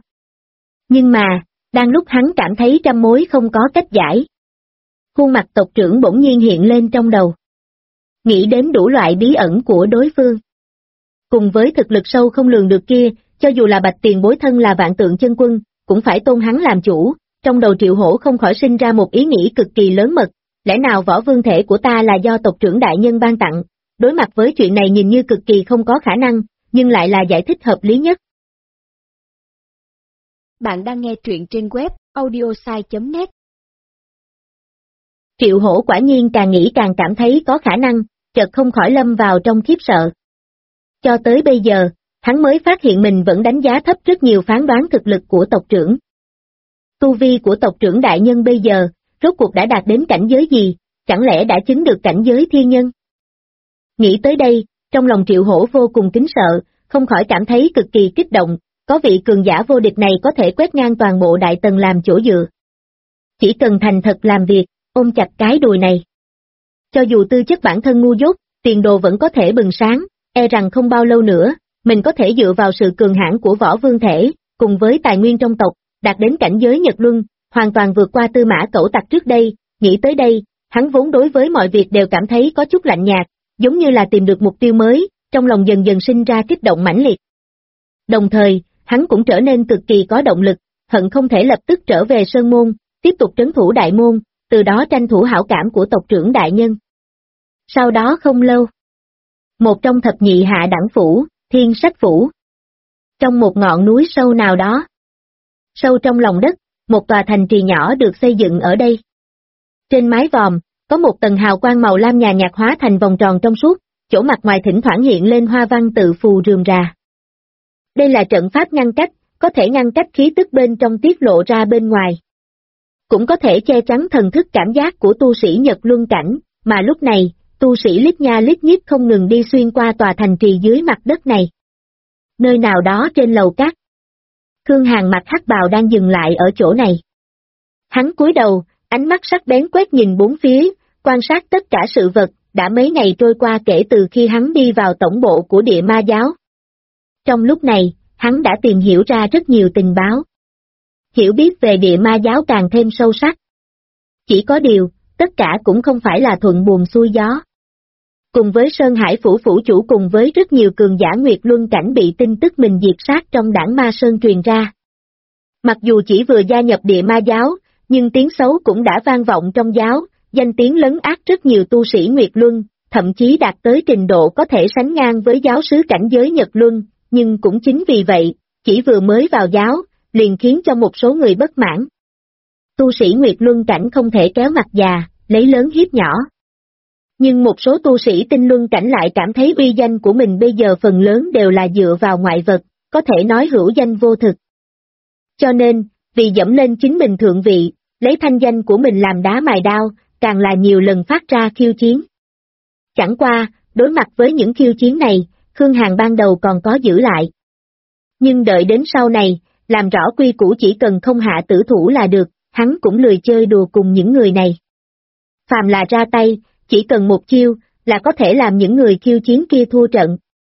Nhưng mà, đang lúc hắn cảm thấy trăm mối không có cách giải. Khuôn mặt tộc trưởng bỗng nhiên hiện lên trong đầu. Nghĩ đến đủ loại bí ẩn của đối phương. Cùng với thực lực sâu không lường được kia, cho dù là Bạch Tiền Bối thân là Vạn Tượng Chân Quân, cũng phải tôn hắn làm chủ, trong đầu Triệu Hổ không khỏi sinh ra một ý nghĩ cực kỳ lớn mật, lẽ nào võ vương thể của ta là do tộc trưởng đại nhân ban tặng, đối mặt với chuyện này nhìn như cực kỳ không có khả năng, nhưng lại là giải thích hợp lý nhất. Bạn đang nghe truyện trên web audiosai.net. Triệu Hổ quả nhiên càng nghĩ càng cảm thấy có khả năng, chợt không khỏi lâm vào trong khiếp sợ. Cho tới bây giờ, hắn mới phát hiện mình vẫn đánh giá thấp rất nhiều phán đoán thực lực của tộc trưởng. Tu vi của tộc trưởng đại nhân bây giờ, rốt cuộc đã đạt đến cảnh giới gì, chẳng lẽ đã chứng được cảnh giới thiên nhân? Nghĩ tới đây, trong lòng Triệu Hổ vô cùng kính sợ, không khỏi cảm thấy cực kỳ kích động, có vị cường giả vô địch này có thể quét ngang toàn bộ Đại Tần làm chỗ dựa. Chỉ cần thành thật làm việc, ôm chặt cái đùi này. Cho dù tư chất bản thân ngu dốt, tiền đồ vẫn có thể bừng sáng, e rằng không bao lâu nữa, mình có thể dựa vào sự cường hãn của võ vương thể, cùng với tài nguyên trong tộc, đạt đến cảnh giới Nhật Luân, hoàn toàn vượt qua Tư Mã Cẩu Tặc trước đây. Nghĩ tới đây, hắn vốn đối với mọi việc đều cảm thấy có chút lạnh nhạt, giống như là tìm được mục tiêu mới, trong lòng dần dần sinh ra kích động mãnh liệt. Đồng thời, hắn cũng trở nên cực kỳ có động lực, hận không thể lập tức trở về Sơn Môn, tiếp tục trấn thủ Đại Môn, từ đó tranh thủ hảo cảm của tộc trưởng đại nhân. Sau đó không lâu, một trong thập nhị hạ đẳng phủ, Thiên Sách Phủ. Trong một ngọn núi sâu nào đó, sâu trong lòng đất, một tòa thành trì nhỏ được xây dựng ở đây. Trên mái vòm, có một tầng hào quang màu lam nhạt nhạt hóa thành vòng tròn trong suốt, chỗ mặt ngoài thỉnh thoảng hiện lên hoa văn tự phù rườm rà. Đây là trận pháp ngăn cách, có thể ngăn cách khí tức bên trong tiết lộ ra bên ngoài. Cũng có thể che chắn thần thức cảm giác của tu sĩ Nhật Luân cảnh, mà lúc này, tu sĩ lít nha lít nhít không ngừng đi xuyên qua tòa thành trì dưới mặt đất này. Nơi nào đó trên lầu cát, Khương Hàn mặc hắc bào đang dừng lại ở chỗ này. Hắn cúi đầu, ánh mắt sắc bén quét nhìn bốn phía, quan sát tất cả sự vật, đã mấy ngày trôi qua kể từ khi hắn đi vào tổng bộ của Địa Ma giáo. Trong lúc này, hắn đã tìm hiểu ra rất nhiều tình báo. Hiểu biết về Địa Ma giáo càng thêm sâu sắc. Chỉ có điều, tất cả cũng không phải là thuận buồm xuôi gió. Cùng với Sơn Hải Phủ phủ chủ cùng với rất nhiều cường giả Nguyệt Luân cảnh bị tin tức mình diệt sát trong đảng Ma Sơn truyền ra. Mặc dù chỉ vừa gia nhập Địa Ma giáo, nhưng tiếng xấu cũng đã vang vọng trong giáo, danh tiếng lấn át rất nhiều tu sĩ Nguyệt Luân, thậm chí đạt tới trình độ có thể sánh ngang với giáo sứ cảnh giới Nhật Luân, nhưng cũng chính vì vậy, chỉ vừa mới vào giáo, liền khiến cho một số người bất mãn. Tu sĩ Nguyệt Luân cảnh không thể kéo mặt già, lấy lớn hiếp nhỏ. Nhưng một số tu sĩ Tinh Luân cảnh lại cảm thấy uy danh của mình bây giờ phần lớn đều là dựa vào ngoại vật, có thể nói hữu danh vô thực. Cho nên, vì dẫm lên chính mình thượng vị, lấy thanh danh của mình làm đá mài đao, càng là nhiều lần phát ra khiêu chiến. Chẳng qua, đối mặt với những khiêu chiến này, Khương Hàn ban đầu còn có giữ lại. Nhưng đợi đến sau này, làm rõ quy củ chỉ cần không hạ tử thủ là được, hắn cũng lười chơi đùa cùng những người này. Phàm là ra tay, chỉ cần một chiêu, là có thể làm những người khiêu chiến kia thua trận.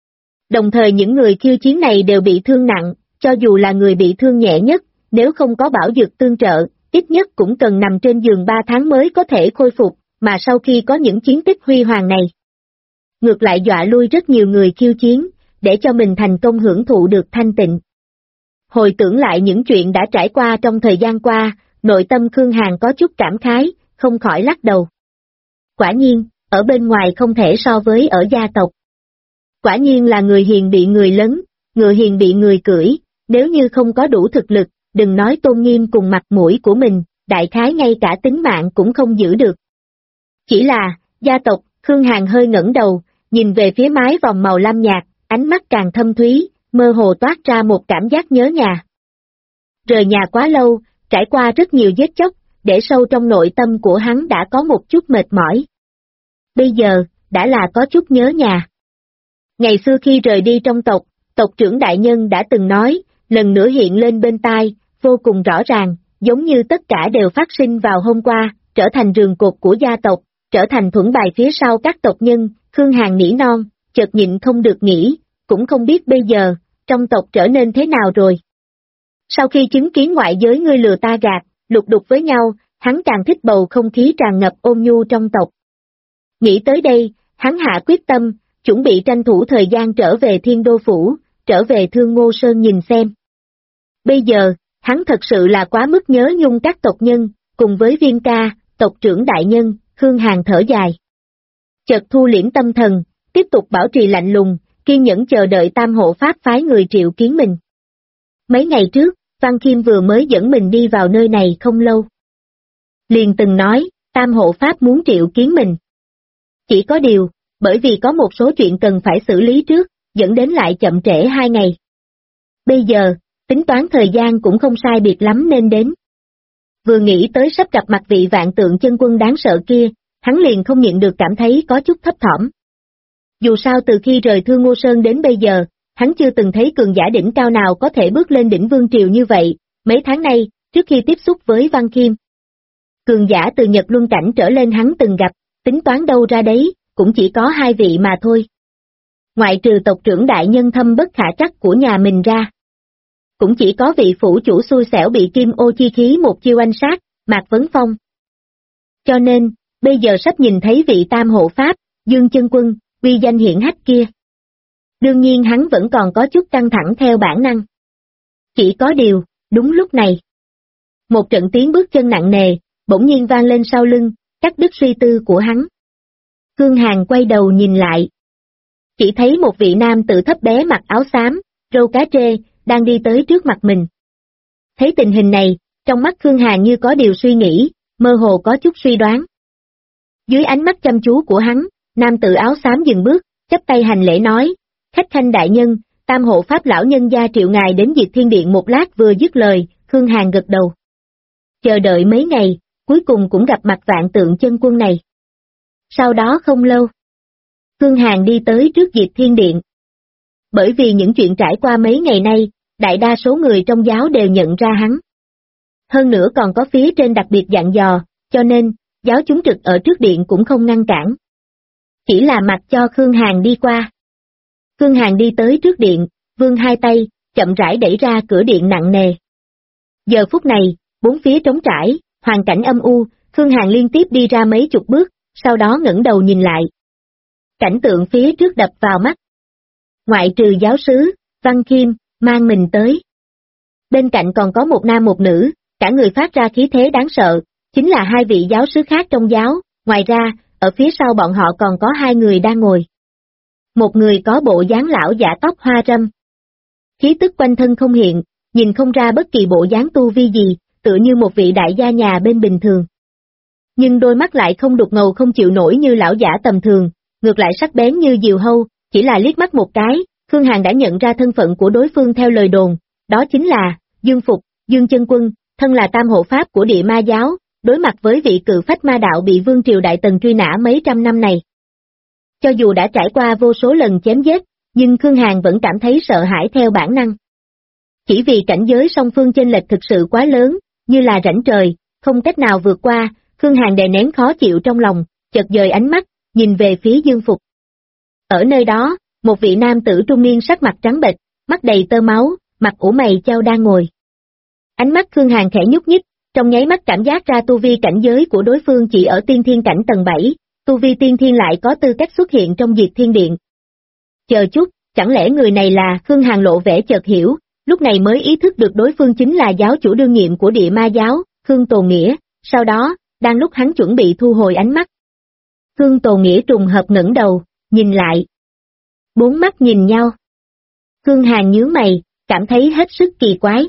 Đồng thời những người khiêu chiến này đều bị thương nặng, cho dù là người bị thương nhẹ nhất, nếu không có bảo dược tương trợ, ít nhất cũng cần nằm trên giường 3 tháng mới có thể khôi phục, mà sau khi có những chiến tích huy hoàng này. Ngược lại dọa lui rất nhiều người khiêu chiến, để cho mình thành công hưởng thụ được thanh tịnh. Hồi tưởng lại những chuyện đã trải qua trong thời gian qua, nội tâm Khương Hàn có chút cảm khái, không khỏi lắc đầu. Quả nhiên, ở bên ngoài không thể so với ở gia tộc. Quả nhiên là người hiền bị người lấn, người hiền bị người cưỡi, nếu như không có đủ thực lực, đừng nói tôn nghiêm cùng mặt mũi của mình, đại khái ngay cả tính mạng cũng không giữ được. Chỉ là, gia tộc, Khương Hàn hơi ngẩng đầu, nhìn về phía mái vòng màu lam nhạt, ánh mắt càng thâm thúy, mơ hồ toát ra một cảm giác nhớ nhà. Rời nhà quá lâu, trải qua rất nhiều giết chóc, để sâu trong nội tâm của hắn đã có một chút mệt mỏi. Bây giờ, đã là có chút nhớ nhà. Ngày xưa khi rời đi trong tộc, tộc trưởng đại nhân đã từng nói, lần nữa hiện lên bên tai, vô cùng rõ ràng, giống như tất cả đều phát sinh vào hôm qua, trở thành rường cột của gia tộc, trở thành thuẫn bài phía sau các tộc nhân. Khương Hàn nỉ non, chợt nhịn không được nghĩ, cũng không biết bây giờ, trong tộc trở nên thế nào rồi. Sau khi chứng kiến ngoại giới ngươi lừa ta gạt, lục đục với nhau, hắn càng thích bầu không khí tràn ngập ôn nhu trong tộc. Nghĩ tới đây, hắn hạ quyết tâm, chuẩn bị tranh thủ thời gian trở về Thiên Đô Phủ, trở về Thương Ngô Sơn nhìn xem. Bây giờ, hắn thật sự là quá mức nhớ nhung các tộc nhân, cùng với Viên ca, tộc trưởng đại nhân, Khương Hàn thở dài. Chợt thu liễm tâm thần, tiếp tục bảo trì lạnh lùng, kiên nhẫn chờ đợi Tam Hộ Pháp phái người triệu kiến mình. Mấy ngày trước, Văn Khiêm vừa mới dẫn mình đi vào nơi này không lâu. Liền từng nói, Tam Hộ Pháp muốn triệu kiến mình. Chỉ có điều, bởi vì có một số chuyện cần phải xử lý trước, dẫn đến lại chậm trễ 2 ngày. Bây giờ, tính toán thời gian cũng không sai biệt lắm nên đến. Vừa nghĩ tới sắp gặp mặt vị Vạn Tượng chân quân đáng sợ kia, hắn liền không nhịn được cảm thấy có chút thấp thỏm. Dù sao từ khi rời Thương Ngô Sơn đến bây giờ, hắn chưa từng thấy cường giả đỉnh cao nào có thể bước lên đỉnh vương triều như vậy, mấy tháng nay, trước khi tiếp xúc với Văn Khiêm. Cường giả từ Nhật Luân cảnh trở lên hắn từng gặp, tính toán đâu ra đấy, cũng chỉ có 2 vị mà thôi. Ngoại trừ tộc trưởng đại nhân thâm bất khả trắc của nhà mình ra. Cũng chỉ có vị phủ chủ xui xẻo bị Kim Ô chi khí một chiêu anh sát, Mạc Vấn Phong. Cho nên, bây giờ sắp nhìn thấy vị Tam Hộ Pháp, Dương Chân Quân, uy danh hiển hách kia. Đương nhiên hắn vẫn còn có chút căng thẳng theo bản năng. Chỉ có điều, đúng lúc này. Một trận tiếng bước chân nặng nề, bỗng nhiên vang lên sau lưng, cắt đứt suy tư của hắn. Khương Hàn quay đầu nhìn lại. Chỉ thấy một vị nam tử thấp bé mặc áo xám, râu cá trê, đang đi tới trước mặt mình. Thấy tình hình này, trong mắt Khương Hàn như có điều suy nghĩ, mơ hồ có chút suy đoán. Dưới ánh mắt chăm chú của hắn, nam tử áo xám dừng bước, chắp tay hành lễ nói, khách khanh đại nhân, Tam Hộ Pháp lão nhân gia triệu ngài đến Diệt Thiên Điện một lát. Vừa dứt lời, Khương Hàn gật đầu. Chờ đợi mấy ngày, cuối cùng cũng gặp mặt Vạn Tượng chân quân này. Sau đó không lâu, Khương Hàn đi tới trước Diệt Thiên Điện. Bởi vì những chuyện trải qua mấy ngày nay, đại đa số người trong giáo đều nhận ra hắn. Hơn nữa còn có phía trên đặc biệt dặn dò, cho nên, giáo chúng trực ở trước điện cũng không ngăn cản. Chỉ là mặc cho Khương Hàn đi qua. Khương Hàn đi tới trước điện, vươn hai tay, chậm rãi đẩy ra cửa điện nặng nề. Giờ phút này, bốn phía trống trải, hoàn cảnh âm u, Khương Hàn liên tiếp đi ra mấy chục bước, sau đó ngẩng đầu nhìn lại. Cảnh tượng phía trước đập vào mắt. Ngoại trừ giáo sứ, Văn Khiêm, mang mình tới. Bên cạnh còn có một nam một nữ, cả người phát ra khí thế đáng sợ, chính là hai vị giáo sứ khác trong giáo, ngoài ra, ở phía sau bọn họ còn có hai người đang ngồi. Một người có bộ dáng lão giả tóc hoa râm. Khí tức quanh thân không hiện, nhìn không ra bất kỳ bộ dáng tu vi gì, tựa như một vị đại gia nhà bên bình thường. Nhưng đôi mắt lại không đục ngầu không chịu nổi như lão giả tầm thường, ngược lại sắc bén như diều hâu, chỉ là liếc mắt một cái, Khương Hàn đã nhận ra thân phận của đối phương theo lời đồn, đó chính là Dương Phục, Dương Chân Quân, thân là tam hộ pháp của Địa Ma giáo, đối mặt với vị cự phách ma đạo bị Vương triều Đại Tần truy nã mấy trăm năm này. Cho dù đã trải qua vô số lần chém giết, nhưng Khương Hàn vẫn cảm thấy sợ hãi theo bản năng. Chỉ vì cảnh giới song phương chênh lệch thực sự quá lớn, như là rãnh trời, không cách nào vượt qua, Khương Hàn đè nén khó chịu trong lòng, chợt dời ánh mắt, nhìn về phía Dương Phục. Ở nơi đó, một vị nam tử trung niên sắc mặt trắng bệch, mắt đầy tơ máu, mặt ủ mày chau đang ngồi. Ánh mắt Khương Hàn khẽ nhúc nhích, trong nháy mắt cảm giác ra tu vi cảnh giới của đối phương chỉ ở tiên thiên cảnh tầng 7, tu vi tiên thiên lại có tư cách xuất hiện trong Diệt Thiên Điện. Chờ chút, chẳng lẽ người này là Khương Hàn lộ vẻ chợt hiểu, lúc này mới ý thức được đối phương chính là giáo chủ đương nhiệm của Địa Ma giáo, Khương Tồn Nghĩa, sau đó, đang lúc hắn chuẩn bị thu hồi ánh mắt. Khương Tồn Nghĩa trùng hợp ngẩng đầu, nhìn lại. Bốn mắt nhìn nhau. Khương Hàn nhướng mày, cảm thấy hết sức kỳ quái.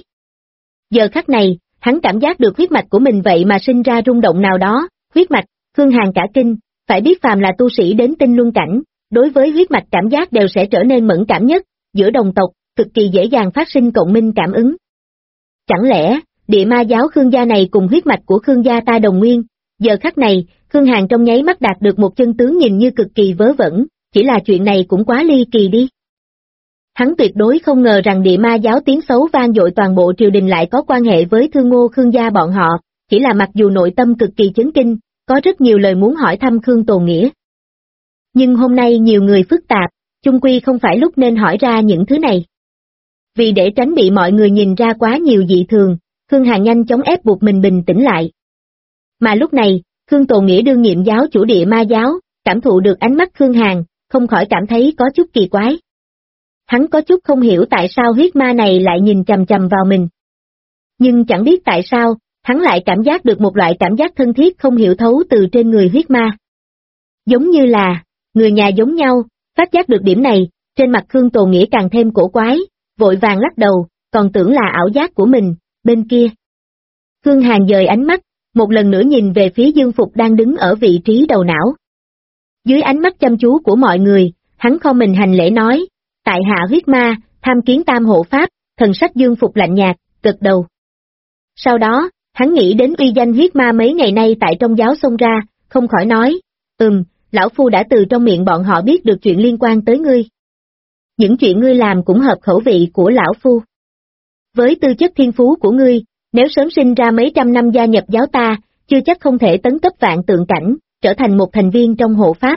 Giờ khắc này, hắn cảm giác được huyết mạch của mình vậy mà sinh ra rung động nào đó, huyết mạch, Khương Hàn cả kinh, phải biết phàm là tu sĩ đến tinh luân cảnh, đối với huyết mạch cảm giác đều sẽ trở nên mẫn cảm nhất, giữa đồng tộc, cực kỳ dễ dàng phát sinh cộng minh cảm ứng. Chẳng lẽ, Địa Ma giáo Khương gia này cùng huyết mạch của Khương gia ta đồng nguyên, giờ khắc này, Khương Hàn trong nháy mắt đạt được một chân tướng nhìn như cực kỳ vớ vẩn, chỉ là chuyện này cũng quá ly kỳ đi. Hắn tuyệt đối không ngờ rằng Địa Ma giáo tiếng xấu vang dội toàn bộ triều đình lại có quan hệ với Thương Ngô Khương gia bọn họ, chỉ là mặc dù nội tâm cực kỳ chấn kinh, có rất nhiều lời muốn hỏi thăm Khương Tồn Nghĩa. Nhưng hôm nay nhiều người phức tạp, chung quy không phải lúc nên hỏi ra những thứ này. Vì để tránh bị mọi người nhìn ra quá nhiều dị thường, Khương Hàn nhanh chóng ép buộc mình bình tĩnh lại. Mà lúc này, Khương Tồn Nghĩa đương nhiệm giáo chủ Địa Ma giáo, cảm thụ được ánh mắt Khương Hàn, không khỏi cảm thấy có chút kỳ quái. Hắn có chút không hiểu tại sao huyết ma này lại nhìn chằm chằm vào mình. Nhưng chẳng biết tại sao, hắn lại cảm giác được một loại cảm giác thân thiết không hiểu thấu từ trên người huyết ma. Giống như là, người nhà giống nhau, phát giác được điểm này, trên mặt Khương Tồn Nghĩa càng thêm cổ quái, vội vàng lắc đầu, còn tưởng là ảo giác của mình, bên kia. Khương Hàn dời ánh mắt, một lần nữa nhìn về phía Dương Phục đang đứng ở vị trí đầu não. Dưới ánh mắt chăm chú của mọi người, hắn khom mình hành lễ nói, tại hạ huyết ma, tham kiến tam hộ pháp, thần sắc Dương Phục lạnh nhạt, gật đầu. Sau đó, hắn nghĩ đến uy danh huyết ma mấy ngày nay tại trong giáo xông ra, không khỏi nói, lão phu đã từ trong miệng bọn họ biết được chuyện liên quan tới ngươi. Những chuyện ngươi làm cũng hợp khẩu vị của lão phu. Với tư chất thiên phú của ngươi, nếu sớm sinh ra mấy trăm năm gia nhập giáo ta, chưa chắc không thể tấn cấp vạn tượng cảnh, trở thành một thành viên trong hộ pháp.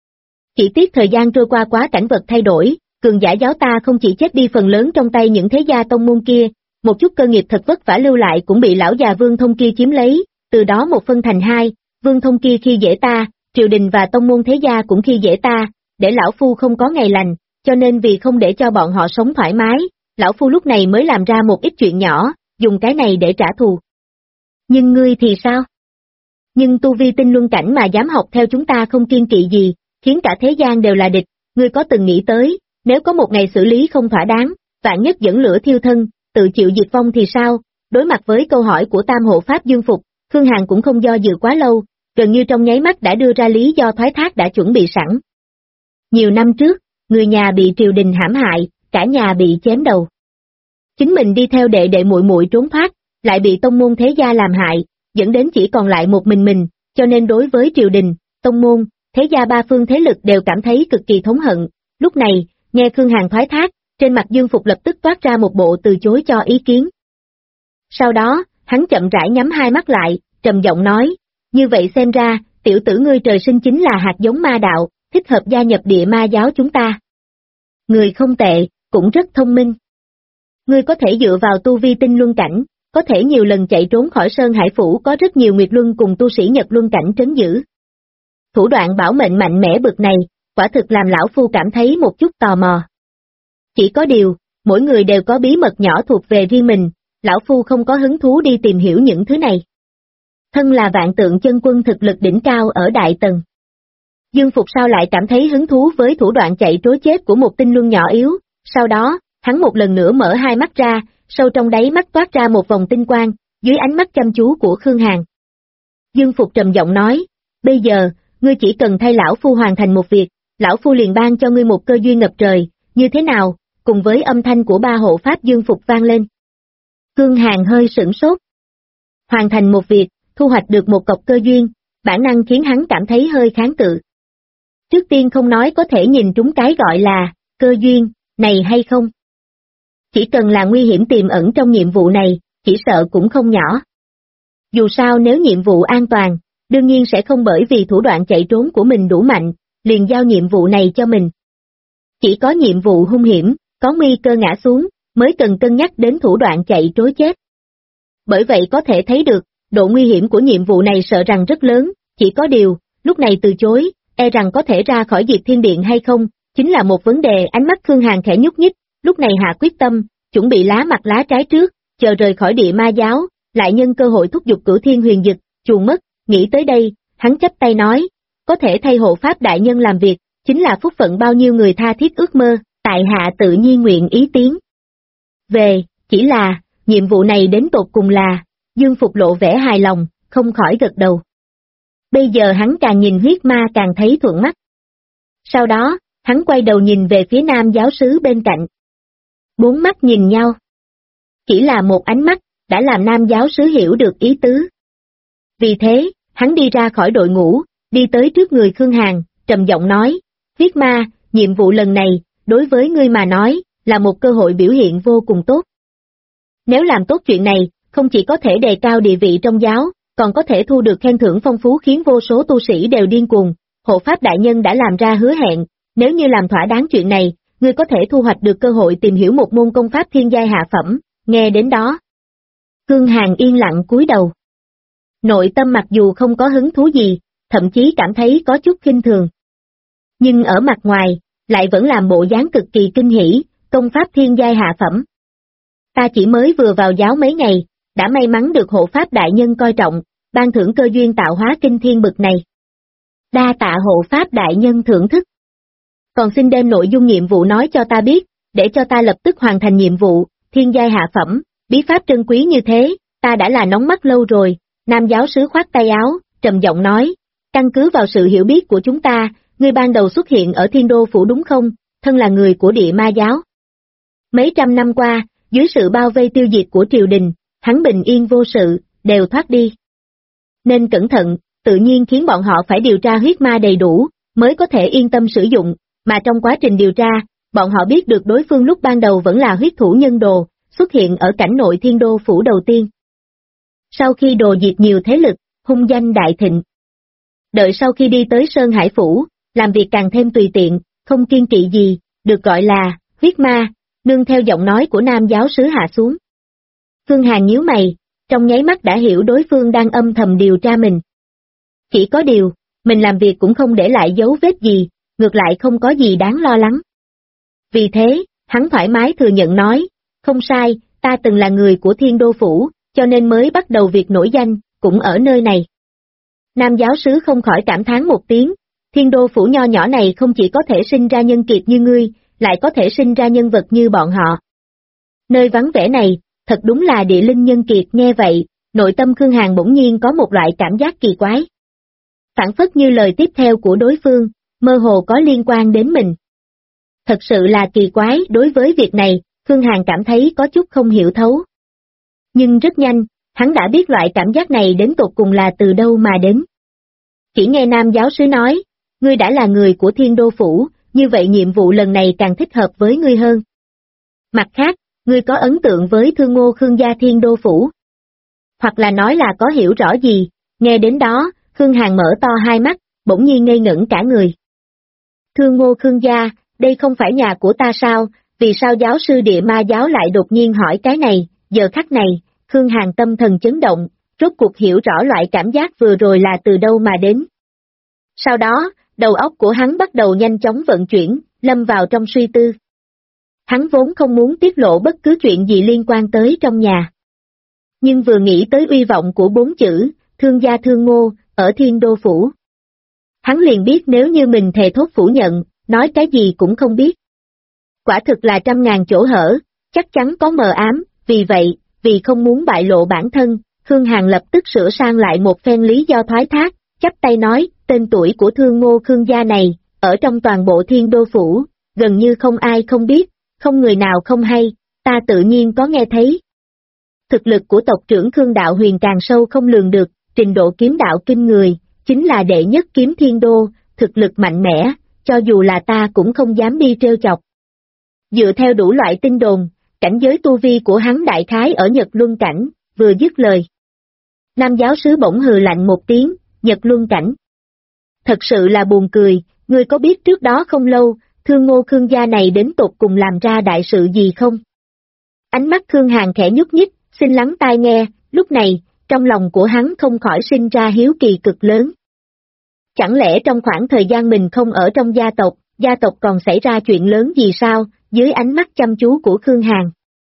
Chỉ tiếc thời gian trôi qua quá cảnh vật thay đổi, cường giả giáo ta không chỉ chết đi phần lớn trong tay những thế gia tông môn kia, một chút cơ nghiệp thật vất vả lưu lại cũng bị lão già Vương Thông kia chiếm lấy, từ đó một phân thành hai, Vương Thông kia khi dễ ta, triều đình và tông môn thế gia cũng khi dễ ta, để lão phu không có ngày lành, cho nên vì không để cho bọn họ sống thoải mái, lão phu lúc này mới làm ra một ít chuyện nhỏ, dùng cái này để trả thù. Nhưng ngươi thì sao? Nhưng tu vi tinh luân cảnh mà dám học theo chúng ta không kiên kỵ gì, khiến cả thế gian đều là địch, ngươi có từng nghĩ tới, nếu có một ngày xử lý không thỏa đáng, vạn nhất dẫn lửa thiêu thân, tự chịu diệt vong thì sao? Đối mặt với câu hỏi của tam hộ pháp Dương Phục, Khương Hàn cũng không do dự quá lâu, gần như trong nháy mắt đã đưa ra lý do thoái thác đã chuẩn bị sẵn. Nhiều năm trước, người nhà bị triều đình hãm hại, cả nhà bị chém đầu. Chính mình đi theo đệ đệ muội muội trốn thoát, lại bị tông môn thế gia làm hại, dẫn đến chỉ còn lại một mình, cho nên đối với triều đình, tông môn, thế gia ba phương thế lực đều cảm thấy cực kỳ thống hận. Lúc này, nghe Khương Hàn thoái thác, trên mặt Dương Phục lập tức toát ra một bộ từ chối cho ý kiến. Sau đó, hắn chậm rãi nhắm hai mắt lại, trầm giọng nói, như vậy xem ra, tiểu tử ngươi trời sinh chính là hạt giống ma đạo, thích hợp gia nhập địa ma giáo chúng ta. Người không tệ, cũng rất thông minh. Ngươi có thể dựa vào tu vi tinh luân cảnh, có thể nhiều lần chạy trốn khỏi Sơn Hải Phủ, có rất nhiều nguyệt luân cùng tu sĩ Nhật luân cảnh trấn giữ. Thủ đoạn bảo mệnh mạnh mẽ bực này, quả thực làm lão phu cảm thấy một chút tò mò. Chỉ có điều, mỗi người đều có bí mật nhỏ thuộc về riêng mình, lão phu không có hứng thú đi tìm hiểu những thứ này. Thân là vạn tượng chân quân thực lực đỉnh cao ở Đại Tần. Dương Phục sao lại cảm thấy hứng thú với thủ đoạn chạy trối chết của một tinh luân nhỏ yếu, sau đó, hắn một lần nữa mở hai mắt ra, sâu trong đáy mắt toát ra một vòng tinh quang, dưới ánh mắt chăm chú của Khương Hàn. Dương Phục trầm giọng nói, bây giờ, ngươi chỉ cần thay lão phu hoàn thành một việc, lão phu liền ban cho ngươi một cơ duyên ngập trời, như thế nào, cùng với âm thanh của ba hộ pháp Dương Phục vang lên. Khương Hàn hơi sửng sốt. Hoàn thành một việc, thu hoạch được một cọc cơ duyên, bản năng khiến hắn cảm thấy hơi kháng cự. Trước tiên không nói có thể nhìn trúng cái gọi là cơ duyên này hay không. Chỉ cần là nguy hiểm tiềm ẩn trong nhiệm vụ này, chỉ sợ cũng không nhỏ. Dù sao nếu nhiệm vụ an toàn, đương nhiên sẽ không bởi vì thủ đoạn chạy trốn của mình đủ mạnh, liền giao nhiệm vụ này cho mình. Chỉ có nhiệm vụ hung hiểm, có nguy cơ ngã xuống, mới cần cân nhắc đến thủ đoạn chạy trối chết. Bởi vậy có thể thấy được, độ nguy hiểm của nhiệm vụ này sợ rằng rất lớn, chỉ có điều, lúc này từ chối, e rằng có thể ra khỏi Diệt Thiên Điện hay không, chính là một vấn đề. Ánh mắt Khương Hàn khẽ nhúc nhích, lúc này hạ quyết tâm, chuẩn bị lá mặt lá trái trước, chờ rời khỏi địa ma giáo, lại nhân cơ hội thúc giục Cửu Thiên Huyền Dực, chuồn mất, nghĩ tới đây, hắn chắp tay nói, có thể thay hộ pháp đại nhân làm việc, chính là phúc phận bao nhiêu người tha thiết ước mơ, tại hạ tự nhiên nguyện ý tiến. Chỉ là, nhiệm vụ này đến tột cùng là, Dương Phục lộ vẻ hài lòng, không khỏi gật đầu. Bây giờ hắn càng nhìn huyết ma càng thấy thuận mắt. Sau đó, hắn quay đầu nhìn về phía nam giáo sứ bên cạnh. Bốn mắt nhìn nhau. Chỉ là một ánh mắt, đã làm nam giáo sứ hiểu được ý tứ. Vì thế, hắn đi ra khỏi đội ngũ, đi tới trước người Khương Hàn, trầm giọng nói, huyết ma, nhiệm vụ lần này, đối với ngươi mà nói, là một cơ hội biểu hiện vô cùng tốt. Nếu làm tốt chuyện này, không chỉ có thể đề cao địa vị trong giáo, còn có thể thu được khen thưởng phong phú khiến vô số tu sĩ đều điên cuồng. Hộ pháp đại nhân đã làm ra hứa hẹn, nếu như làm thỏa đáng chuyện này, ngươi có thể thu hoạch được cơ hội tìm hiểu một môn công pháp thiên giai hạ phẩm, nghe đến đó. Khương Hàn yên lặng cúi đầu. Nội tâm mặc dù không có hứng thú gì, thậm chí cảm thấy có chút khinh thường. Nhưng ở mặt ngoài, lại vẫn làm bộ dáng cực kỳ kinh hỉ, công pháp thiên giai hạ phẩm. Ta chỉ mới vừa vào giáo mấy ngày, đã may mắn được hộ pháp đại nhân coi trọng, ban thưởng cơ duyên tạo hóa kinh thiên bực này. Đa tạ hộ pháp đại nhân thưởng thức. Còn xin đem nội dung nhiệm vụ nói cho ta biết, để cho ta lập tức hoàn thành nhiệm vụ, thiên giai hạ phẩm, bí pháp trân quý như thế, ta đã là nóng mắt lâu rồi. Nam giáo sứ khoát tay áo, trầm giọng nói, căn cứ vào sự hiểu biết của chúng ta, ngươi ban đầu xuất hiện ở Thiên Đô Phủ đúng không, thân là người của địa ma giáo. Mấy trăm năm qua, dưới sự bao vây tiêu diệt của triều đình, hắn bình yên vô sự, đều thoát đi. Nên cẩn thận, tự nhiên khiến bọn họ phải điều tra huyết ma đầy đủ, mới có thể yên tâm sử dụng, mà trong quá trình điều tra, bọn họ biết được đối phương lúc ban đầu vẫn là huyết thủ nhân đồ, xuất hiện ở cảnh nội Thiên Đô Phủ đầu tiên. Sau khi đồ diệt nhiều thế lực, hung danh đại thịnh. Đợi sau khi đi tới Sơn Hải Phủ, làm việc càng thêm tùy tiện, không kiên kỵ gì, được gọi là huyết ma, nương theo giọng nói của nam giáo sứ hạ xuống. Khương Hàn nhíu mày, trong nháy mắt đã hiểu đối phương đang âm thầm điều tra mình. Chỉ có điều, mình làm việc cũng không để lại dấu vết gì, ngược lại không có gì đáng lo lắng. Vì thế, hắn thoải mái thừa nhận nói, không sai, ta từng là người của Thiên Đô Phủ, cho nên mới bắt đầu việc nổi danh, cũng ở nơi này. Nam giáo sứ không khỏi cảm thán một tiếng, Thiên Đô Phủ nho nhỏ này không chỉ có thể sinh ra nhân kiệt như ngươi, lại có thể sinh ra nhân vật như bọn họ. Nơi vắng vẻ này, thật đúng là địa linh nhân kiệt. Nghe vậy, nội tâm Khương Hàn bỗng nhiên có một loại cảm giác kỳ quái. Phản phất như lời tiếp theo của đối phương, mơ hồ có liên quan đến mình. Thật sự là kỳ quái. Đối với việc này, Khương Hàn cảm thấy có chút không hiểu thấu. Nhưng rất nhanh, hắn đã biết loại cảm giác này đến tột cùng là từ đâu mà đến. Chỉ nghe nam giáo sứ nói, ngươi đã là người của Thiên Đô Phủ, như vậy nhiệm vụ lần này càng thích hợp với ngươi hơn. Mặt khác, ngươi có ấn tượng với Thương Ngô Khương gia Thiên Đô Phủ? Hoặc là nói là có hiểu rõ gì? Nghe đến đó, Khương Hàn mở to hai mắt, bỗng nhiên ngây ngẩn cả người. Thương Ngô Khương gia, đây không phải nhà của ta sao, vì sao giáo sư Địa Ma giáo lại đột nhiên hỏi cái này, giờ khắc này, Khương Hàn tâm thần chấn động, rốt cuộc hiểu rõ loại cảm giác vừa rồi là từ đâu mà đến. Sau đó, đầu óc của hắn bắt đầu nhanh chóng vận chuyển, lâm vào trong suy tư. Hắn vốn không muốn tiết lộ bất cứ chuyện gì liên quan tới trong nhà. Nhưng vừa nghĩ tới uy vọng của 4 chữ, Thương gia Thương Ngô, ở Thiên Đô Phủ. Hắn liền biết nếu như mình thề thốt phủ nhận, nói cái gì cũng không biết. Quả thực là trăm ngàn chỗ hở, chắc chắn có mờ ám, vì vậy, vì không muốn bại lộ bản thân, Khương Hàn lập tức sửa sang lại một phen lý do thoái thác, chắp tay nói, tên tuổi của Thương Ngô Khương gia này, ở trong toàn bộ Thiên Đô Phủ, gần như không ai không biết, không người nào không hay, ta tự nhiên có nghe thấy. Thực lực của tộc trưởng Khương Đạo Huyền càng sâu không lường được, trình độ kiếm đạo kinh người, chính là đệ nhất kiếm Thiên Đô, thực lực mạnh mẽ, cho dù là ta cũng không dám đi trêu chọc. Dựa theo đủ loại tin đồn, cảnh giới tu vi của hắn đại khái ở Nhật Luân Cảnh, vừa dứt lời. Nam giáo sứ bỗng hừ lạnh một tiếng, Nhật Luân Cảnh. Thật sự là buồn cười, ngươi có biết trước đó không lâu, Thương Ngô Khương gia này đến tột cùng làm ra đại sự gì không? Ánh mắt Khương Hàn khẽ nhúc nhích, xin lắng tai nghe, lúc này, trong lòng của hắn không khỏi sinh ra hiếu kỳ cực lớn. Chẳng lẽ trong khoảng thời gian mình không ở trong gia tộc còn xảy ra chuyện lớn gì sao, dưới ánh mắt chăm chú của Khương Hàn.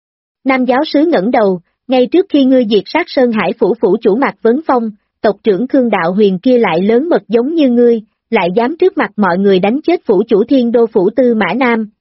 Nam giáo sứ ngẩng đầu, ngay trước khi ngươi diệt sát Sơn Hải phủ phủ chủ Mạc Vấn Phong, tộc trưởng Khương Đạo Huyền kia lại lớn mật giống như ngươi, lại dám trước mặt mọi người đánh chết phủ chủ Thiên Đô Phủ Tư Mã Nam,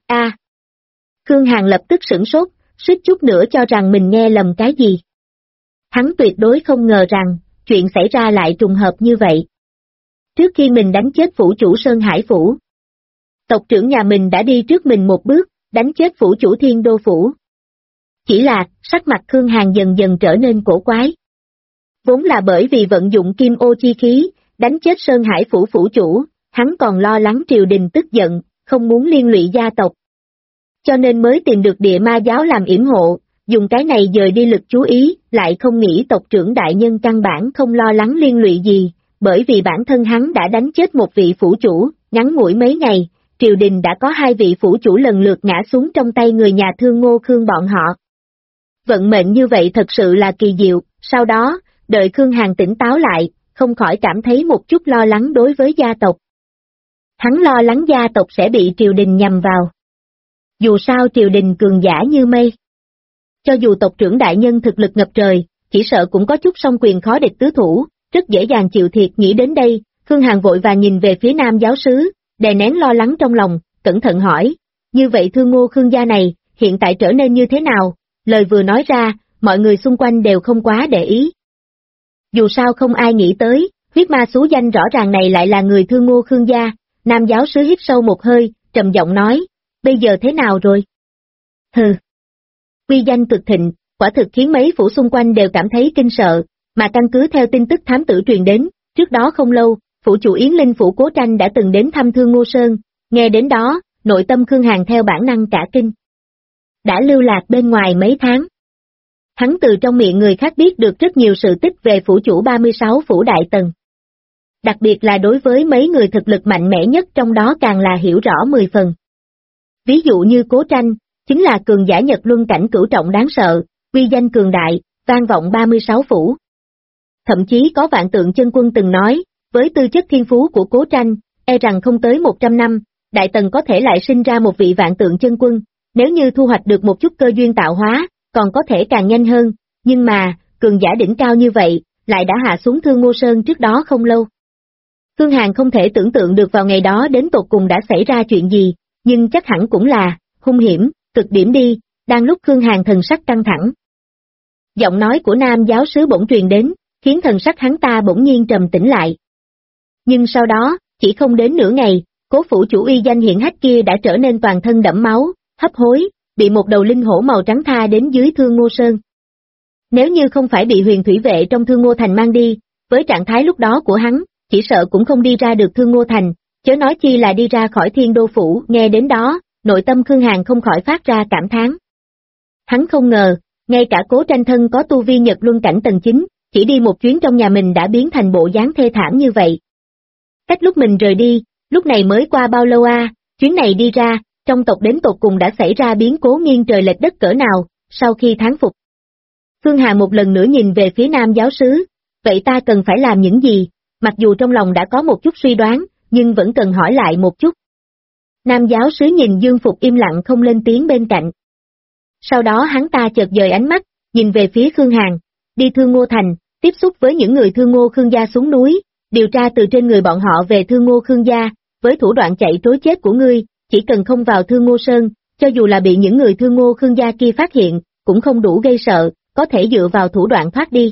Khương Hàn lập tức sửng sốt, suýt chút nữa cho rằng mình nghe lầm cái gì. Hắn tuyệt đối không ngờ rằng, chuyện xảy ra lại trùng hợp như vậy. Trước khi mình đánh chết phủ chủ Sơn Hải phủ, tộc trưởng nhà mình đã đi trước mình một bước, đánh chết phủ chủ Thiên Đô Phủ. Chỉ là, sắc mặt Khương Hàn dần dần trở nên cổ quái. Vốn là bởi vì vận dụng kim ô chi khí, đánh chết Sơn Hải phủ phủ chủ, hắn còn lo lắng triều đình tức giận, không muốn liên lụy gia tộc. Cho nên mới tìm được Địa Ma giáo làm yểm hộ, dùng cái này dời đi lực chú ý, lại không nghĩ tộc trưởng đại nhân căn bản không lo lắng liên lụy gì, bởi vì bản thân hắn đã đánh chết một vị phủ chủ, ngắn ngủi mấy ngày, triều đình đã có 2 vị phủ chủ lần lượt ngã xuống trong tay người nhà Thương Ngô Khương bọn họ. Vận mệnh như vậy thật sự là kỳ diệu, sau đó, đợi Khương Hàn tỉnh táo lại, không khỏi cảm thấy một chút lo lắng đối với gia tộc. Hắn lo lắng gia tộc sẽ bị triều đình nhằm vào. Dù sao triều đình cường giả như mây. Cho dù tộc trưởng đại nhân thực lực ngập trời, chỉ sợ cũng có chút song quyền khó địch tứ thủ, rất dễ dàng chịu thiệt. Nghĩ đến đây, Khương Hàn vội vàng nhìn về phía Nam giáo sứ, đè nén lo lắng trong lòng, cẩn thận hỏi, như vậy Thương Ngô Khương gia này, hiện tại trở nên như thế nào? Lời vừa nói ra, mọi người xung quanh đều không quá để ý. Dù sao không ai nghĩ tới, huyết ma xú danh rõ ràng này lại là người Thương Ngô Khương gia. Nam giáo sứ hít sâu một hơi, trầm giọng nói, bây giờ thế nào rồi? Hừ. Uy danh cực thịnh, quả thực khiến mấy phủ xung quanh đều cảm thấy kinh sợ, mà căn cứ theo tin tức thám tử truyền đến, trước đó không lâu, phủ chủ Yến Linh phủ Cố Tranh đã từng đến thăm Thương Ngô Sơn, nghe đến đó, nội tâm Khương Hàn theo bản năng cả kinh. Đã lưu lạc bên ngoài mấy tháng. Hắn từ trong miệng người khác biết được rất nhiều sự tích về phủ chủ 36 phủ Đại Tần. Đặc biệt là đối với mấy người thực lực mạnh mẽ nhất trong đó càng là hiểu rõ 10 phần. Ví dụ như Cố Tranh, chính là cường giả Nhật Luân Cảnh cửu trọng đáng sợ, uy danh cường đại, vang vọng 36 phủ. Thậm chí có Vạn Tượng Chân Quân từng nói, với tư chất thiên phú của Cố Tranh, e rằng không tới 100 năm, Đại Tần có thể lại sinh ra một vị Vạn Tượng Chân Quân, nếu như thu hoạch được một chút cơ duyên tạo hóa, còn có thể càng nhanh hơn, nhưng mà, cường giả đỉnh cao như vậy, lại đã hạ xuống Thương Ngô Sơn trước đó không lâu. Khương Hàn không thể tưởng tượng được vào ngày đó đến tột cùng đã xảy ra chuyện gì, nhưng chắc hẳn cũng là, hung hiểm, cực điểm đi, đang lúc Khương Hàn thần sắc căng thẳng. Giọng nói của Nam giáo sứ bỗng truyền đến, khiến thần sắc hắn ta bỗng nhiên trầm tĩnh lại. Nhưng sau đó, chỉ không đến nửa ngày, Cố phủ chủ uy danh hiển hách kia đã trở nên toàn thân đẫm máu, hấp hối, bị một đầu linh hổ màu trắng tha đến dưới Thương Ngô Sơn. Nếu như không phải bị huyền thủy vệ trong Thương Ngô Thành mang đi, với trạng thái lúc đó của hắn, chỉ sợ cũng không đi ra được Thương Ngô Thành, chớ nói chi là đi ra khỏi Thiên Đô Phủ. Nghe đến đó, nội tâm Khương Hàn không khỏi phát ra cảm thán. Hắn không ngờ, ngay cả Cố Tranh thân có tu vi Nhật Luân cảnh tầng 9, chỉ đi một chuyến trong nhà mình đã biến thành bộ dáng thê thảm như vậy. Cách lúc mình rời đi, lúc này mới qua bao lâu a, chuyến này đi ra, trong tộc đến tột cùng đã xảy ra biến cố nghiêng trời lệch đất cỡ nào, sau khi thán phục. Khương Hà một lần nữa nhìn về phía Nam giáo sứ, vậy ta cần phải làm những gì, mặc dù trong lòng đã có một chút suy đoán, nhưng vẫn cần hỏi lại một chút. Nam giáo sứ nhìn Dương Phục im lặng không lên tiếng bên cạnh. Sau đó hắn ta chợt dời ánh mắt, nhìn về phía Khương Hàn, đi Thương Ngô Thành, tiếp xúc với những người Thương Ngô Khương gia xuống núi, điều tra từ trên người bọn họ về Thương Ngô Khương gia, với thủ đoạn chạy trối chết của ngươi, chỉ cần không vào Thương Ngô Sơn, cho dù là bị những người Thương Ngô Khương gia kia phát hiện, cũng không đủ gây sợ, có thể dựa vào thủ đoạn thoát đi.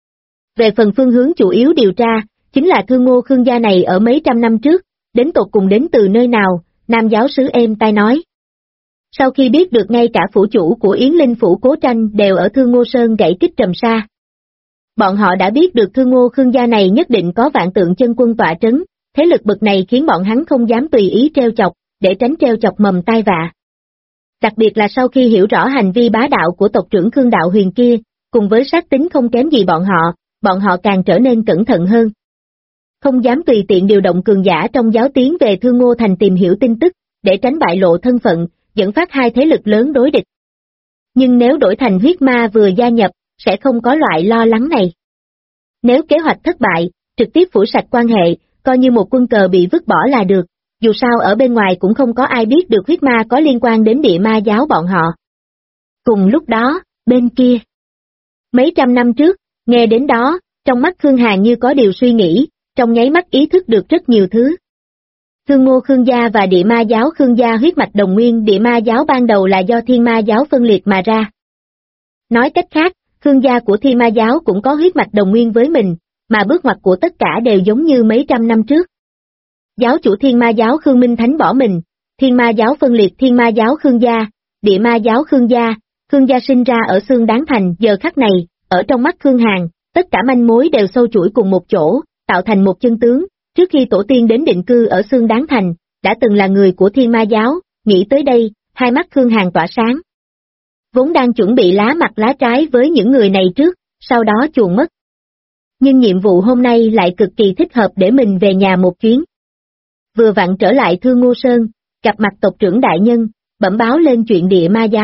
Về phần phương hướng chủ yếu điều tra, chính là Thương Ngô Khương gia này ở mấy trăm năm trước, đến tột cùng đến từ nơi nào, Nam giáo sứ êm tai nói. Sau khi biết được ngay cả phủ chủ của Yến Linh phủ Cố Tranh đều ở Thương Ngô Sơn gãy kích trầm sa. Bọn họ đã biết được Thương Ngô Khương gia này nhất định có vạn tượng chân quân tọa trấn, thế lực bậc này khiến bọn hắn không dám tùy ý treo chọc, để tránh treo chọc mầm tai vạ. Đặc biệt là sau khi hiểu rõ hành vi bá đạo của tộc trưởng Khương Đạo Huyền kia, cùng với sát tính không kém gì bọn họ càng trở nên cẩn thận hơn. Không dám tùy tiện điều động cường giả trong giáo tiến về Thương Ngô Thành tìm hiểu tin tức, để tránh bại lộ thân phận, dẫn phát hai thế lực lớn đối địch. Nhưng nếu đổi thành huyết ma vừa gia nhập, sẽ không có loại lo lắng này. Nếu kế hoạch thất bại, trực tiếp phủi sạch quan hệ, coi như một quân cờ bị vứt bỏ là được, dù sao ở bên ngoài cũng không có ai biết được huyết ma có liên quan đến địa ma giáo bọn họ. Cùng lúc đó, bên kia. Mấy trăm năm trước, nghe đến đó, trong mắt Khương Hàn như có điều suy nghĩ, trong nháy mắt ý thức được rất nhiều thứ. Thương Ngô Khương gia và địa ma giáo Khương gia huyết mạch đồng nguyên, địa ma giáo ban đầu là do thiên ma giáo phân liệt mà ra. Nói cách khác, Khương gia của thiên ma giáo cũng có huyết mạch đồng nguyên với mình, mà bước ngoặt của tất cả đều giống như mấy trăm năm trước. Giáo chủ thiên ma giáo Khương Minh Thánh bỏ mình, thiên ma giáo phân liệt thiên ma giáo Khương gia, địa ma giáo Khương gia sinh ra ở Xương Đáng Thành. Giờ khắc này, ở trong mắt Khương Hàn, tất cả manh mối đều sâu chuỗi cùng một chỗ, tạo thành một chân tướng. Trước khi tổ tiên đến định cư ở Xương Đáng Thành, đã từng là người của thiên ma giáo, nghĩ tới đây, hai mắt Khương Hàn tỏa sáng. Vốn đang chuẩn bị lá mặt lá trái với những người này trước, sau đó chuồn mất. Nhưng nhiệm vụ hôm nay lại cực kỳ thích hợp để mình về nhà một chuyến. Vừa vặn trở lại Thương Ngô Sơn, gặp mặt tộc trưởng đại nhân, bẩm báo lên chuyện địa ma giáo.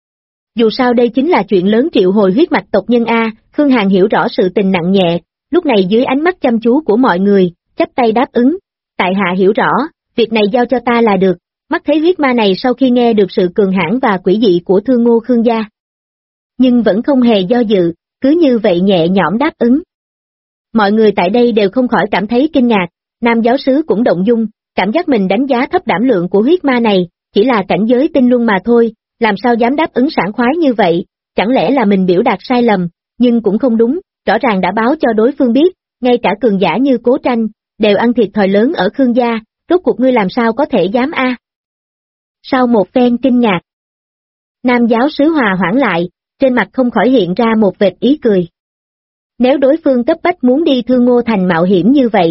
Dù sao đây chính là chuyện lớn triệu hồi huyết mạch tộc nhân A, Khương Hàn hiểu rõ sự tình nặng nhẹ, lúc này dưới ánh mắt chăm chú của mọi người, chắp tay đáp ứng, tại hạ hiểu rõ, việc này giao cho ta là được. Mắt thấy huyết ma này sau khi nghe được sự cường hãn và quỷ dị của Thương Ngô Khương gia, nhưng vẫn không hề do dự, cứ như vậy nhẹ nhõm đáp ứng. Mọi người tại đây đều không khỏi cảm thấy kinh ngạc, Nam giáo sứ cũng động dung, cảm giác mình đánh giá thấp đảm lượng của huyết ma này, chỉ là cảnh giới tinh luân mà thôi, làm sao dám đáp ứng sảng khoái như vậy, chẳng lẽ là mình biểu đạt sai lầm, nhưng cũng không đúng, rõ ràng đã báo cho đối phương biết, ngay cả cường giả như Cố Tranh, đều ăn thiệt thòi lớn ở Khương gia, rốt cuộc ngươi làm sao có thể dám a? Sau một phen kinh ngạc, Nam giáo sứ hòa hoãn lại, trên mặt không khỏi hiện ra một vệt ý cười. Nếu đối phương cấp bách muốn đi Thương Ngô Thành mạo hiểm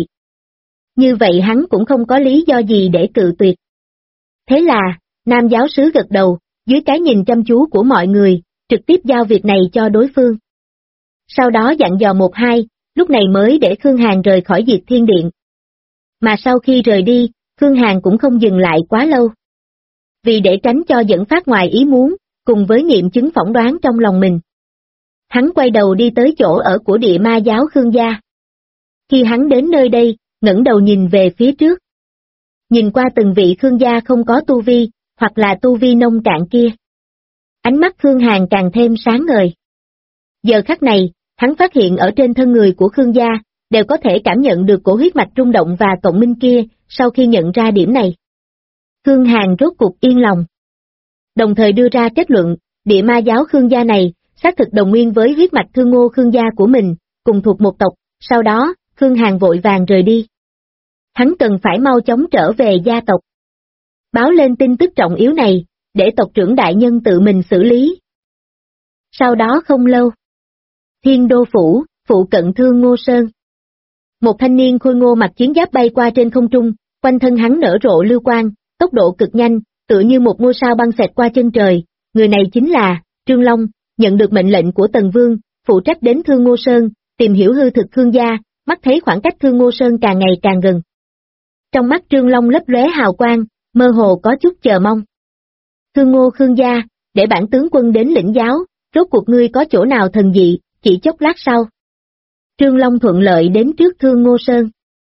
như vậy hắn cũng không có lý do gì để cự tuyệt. Thế là, Nam giáo sứ gật đầu, dưới cái nhìn chăm chú của mọi người, trực tiếp giao việc này cho đối phương. Sau đó dặn dò một hai, lúc này mới để Khương Hàn rời khỏi Diệt Thiên Điện. Mà sau khi rời đi, Khương Hàn cũng không dừng lại quá lâu. Vì để tránh cho dẫn phát ngoài ý muốn, cùng với nghiệm chứng phỏng đoán trong lòng mình. Hắn quay đầu đi tới chỗ ở của địa ma giáo Khương gia. Khi hắn đến nơi đây, ngẩng đầu nhìn về phía trước. Nhìn qua từng vị Khương gia không có tu vi, hoặc là tu vi nông cạn kia. Ánh mắt Khương Hàn càng thêm sáng ngời. Giờ khắc này, hắn phát hiện ở trên thân người của Khương gia, đều có thể cảm nhận được cổ huyết mạch rung động và cộng minh kia, sau khi nhận ra điểm này. Khương Hàn rốt cục yên lòng. Đồng thời đưa ra kết luận, địa ma giáo Khương gia này, xác thực đồng nguyên với huyết mạch Thương Ngô Khương gia của mình, cùng thuộc một tộc, sau đó, Khương Hàn vội vàng rời đi. Hắn cần phải mau chóng trở về gia tộc. Báo lên tin tức trọng yếu này, để tộc trưởng đại nhân tự mình xử lý. Sau đó không lâu, Thiên Đô Phủ, phụ cận Thương Ngô Sơn. Một thanh niên khôi ngô mặc chiến giáp bay qua trên không trung, Quanh thân hắn nở rộ lưu quang, tốc độ cực nhanh, tựa như một ngôi sao băng xẹt qua chân trời, người này chính là Trương Long, nhận được mệnh lệnh của Tần Vương, phụ trách đến Thương Ngô Sơn, tìm hiểu hư thực Khương gia, mắt thấy khoảng cách Thương Ngô Sơn càng ngày càng gần. Trong mắt Trương Long lấp lóe hào quang, mơ hồ có chút chờ mong. Thương Ngô Khương gia, để bản tướng quân đến lĩnh giáo, rốt cuộc ngươi có chỗ nào thần dị, chỉ chốc lát sau. Trương Long thuận lợi đến trước Thương Ngô Sơn.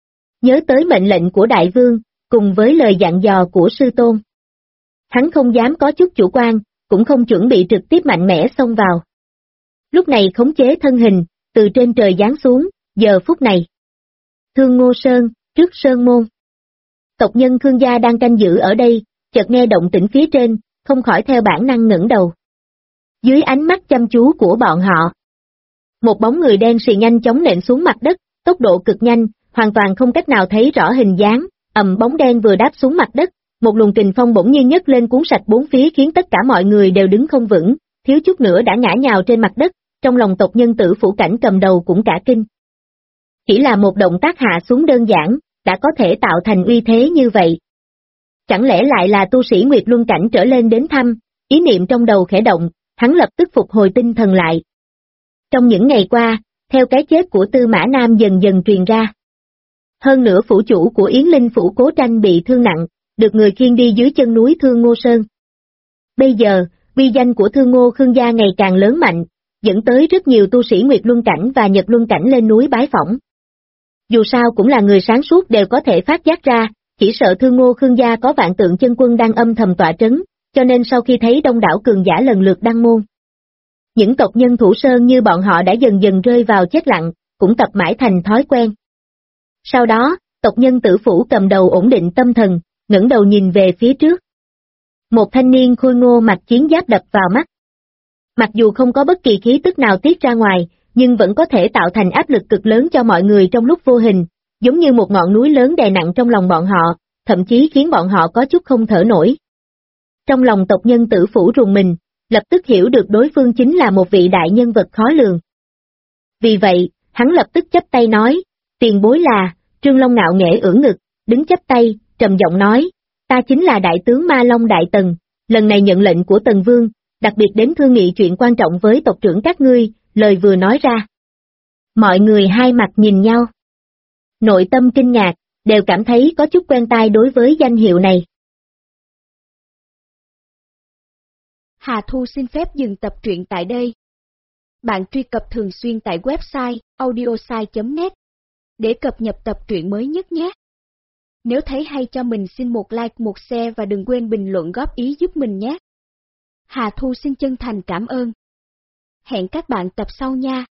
Nhớ tới mệnh lệnh của Đại Vương, cùng với lời dặn dò của sư tôn. Hắn không dám có chút chủ quan, cũng không chuẩn bị trực tiếp mạnh mẽ xông vào. Lúc này khống chế thân hình, từ trên trời giáng xuống, giờ phút này. Thương Ngô Sơn, trước Sơn Môn. Tộc nhân Khương gia đang canh giữ ở đây, chợt nghe động tĩnh phía trên, không khỏi theo bản năng ngẩng đầu. Dưới ánh mắt chăm chú của bọn họ, một bóng người đen xì nhanh chóng nện xuống mặt đất, tốc độ cực nhanh, hoàn toàn không cách nào thấy rõ hình dáng, bóng đen vừa đáp xuống mặt đất, một luồng kình phong bỗng nhiên nhấc lên cuốn sạch bốn phía khiến tất cả mọi người đều đứng không vững, thiếu chút nữa đã ngã nhào trên mặt đất, trong lòng tộc nhân Tử Phủ Cảnh cầm đầu cũng cả kinh. Chỉ là một động tác hạ xuống đơn giản, đã có thể tạo thành uy thế như vậy. Chẳng lẽ lại là tu sĩ Nguyệt Luân Cảnh trở lên đến thăm, ý niệm trong đầu khẽ động, hắn lập tức phục hồi tinh thần lại. Trong những ngày qua, theo cái chết của Tư Mã Nam dần dần truyền ra. Hơn nữa phủ chủ của Yến Linh Phủ Cố Tranh bị thương nặng, được người khiêng đi dưới chân núi Thương Ngô Sơn. Bây giờ, uy danh của Thương Ngô Khương gia ngày càng lớn mạnh, dẫn tới rất nhiều tu sĩ Nguyệt Luân Cảnh và Nhật Luân Cảnh lên núi bái phỏng. Dù sao cũng là người sáng suốt đều có thể phát giác ra, chỉ sợ Thương Ngô Khương gia có vạn tượng chân quân đang âm thầm tọa trấn, cho nên sau khi thấy đông đảo cường giả lần lượt đăng môn. Những tộc nhân Thủ Sơn như bọn họ đã dần dần rơi vào chết lặng, cũng tập mãi thành thói quen. Sau đó, tộc nhân Tử Phủ cầm đầu ổn định tâm thần, ngẩng đầu nhìn về phía trước. Một thanh niên khôi ngô mặc chiến giáp đập vào mắt. Mặc dù không có bất kỳ khí tức nào tiết ra ngoài, nhưng vẫn có thể tạo thành áp lực cực lớn cho mọi người trong lúc vô hình, giống như một ngọn núi lớn đè nặng trong lòng bọn họ, thậm chí khiến bọn họ có chút không thở nổi. Trong lòng tộc nhân Tử Phủ rùng mình, lập tức hiểu được đối phương chính là một vị đại nhân vật khó lường. Vì vậy, hắn lập tức chắp tay nói, tiền bối là, Trương Long ngạo nghễ ưỡn ngực, đứng chắp tay, trầm giọng nói, ta chính là đại tướng Ma Long Đại Tần, lần này nhận lệnh của Tần Vương, đặc biệt đến thương nghị chuyện quan trọng với tộc trưởng các ngươi, lời vừa nói ra. Mọi người hai mặt nhìn nhau. Nội tâm kinh ngạc, đều cảm thấy có chút quen tai đối với danh hiệu này. Hà Thu xin phép dừng tập truyện tại đây. Bạn truy cập thường xuyên tại website audiosai.net để cập nhật tập truyện mới nhất nhé. Nếu thấy hay cho mình xin một like, một share và đừng quên bình luận góp ý giúp mình nhé. Hà Thu xin chân thành cảm ơn. Hẹn các bạn tập sau nha.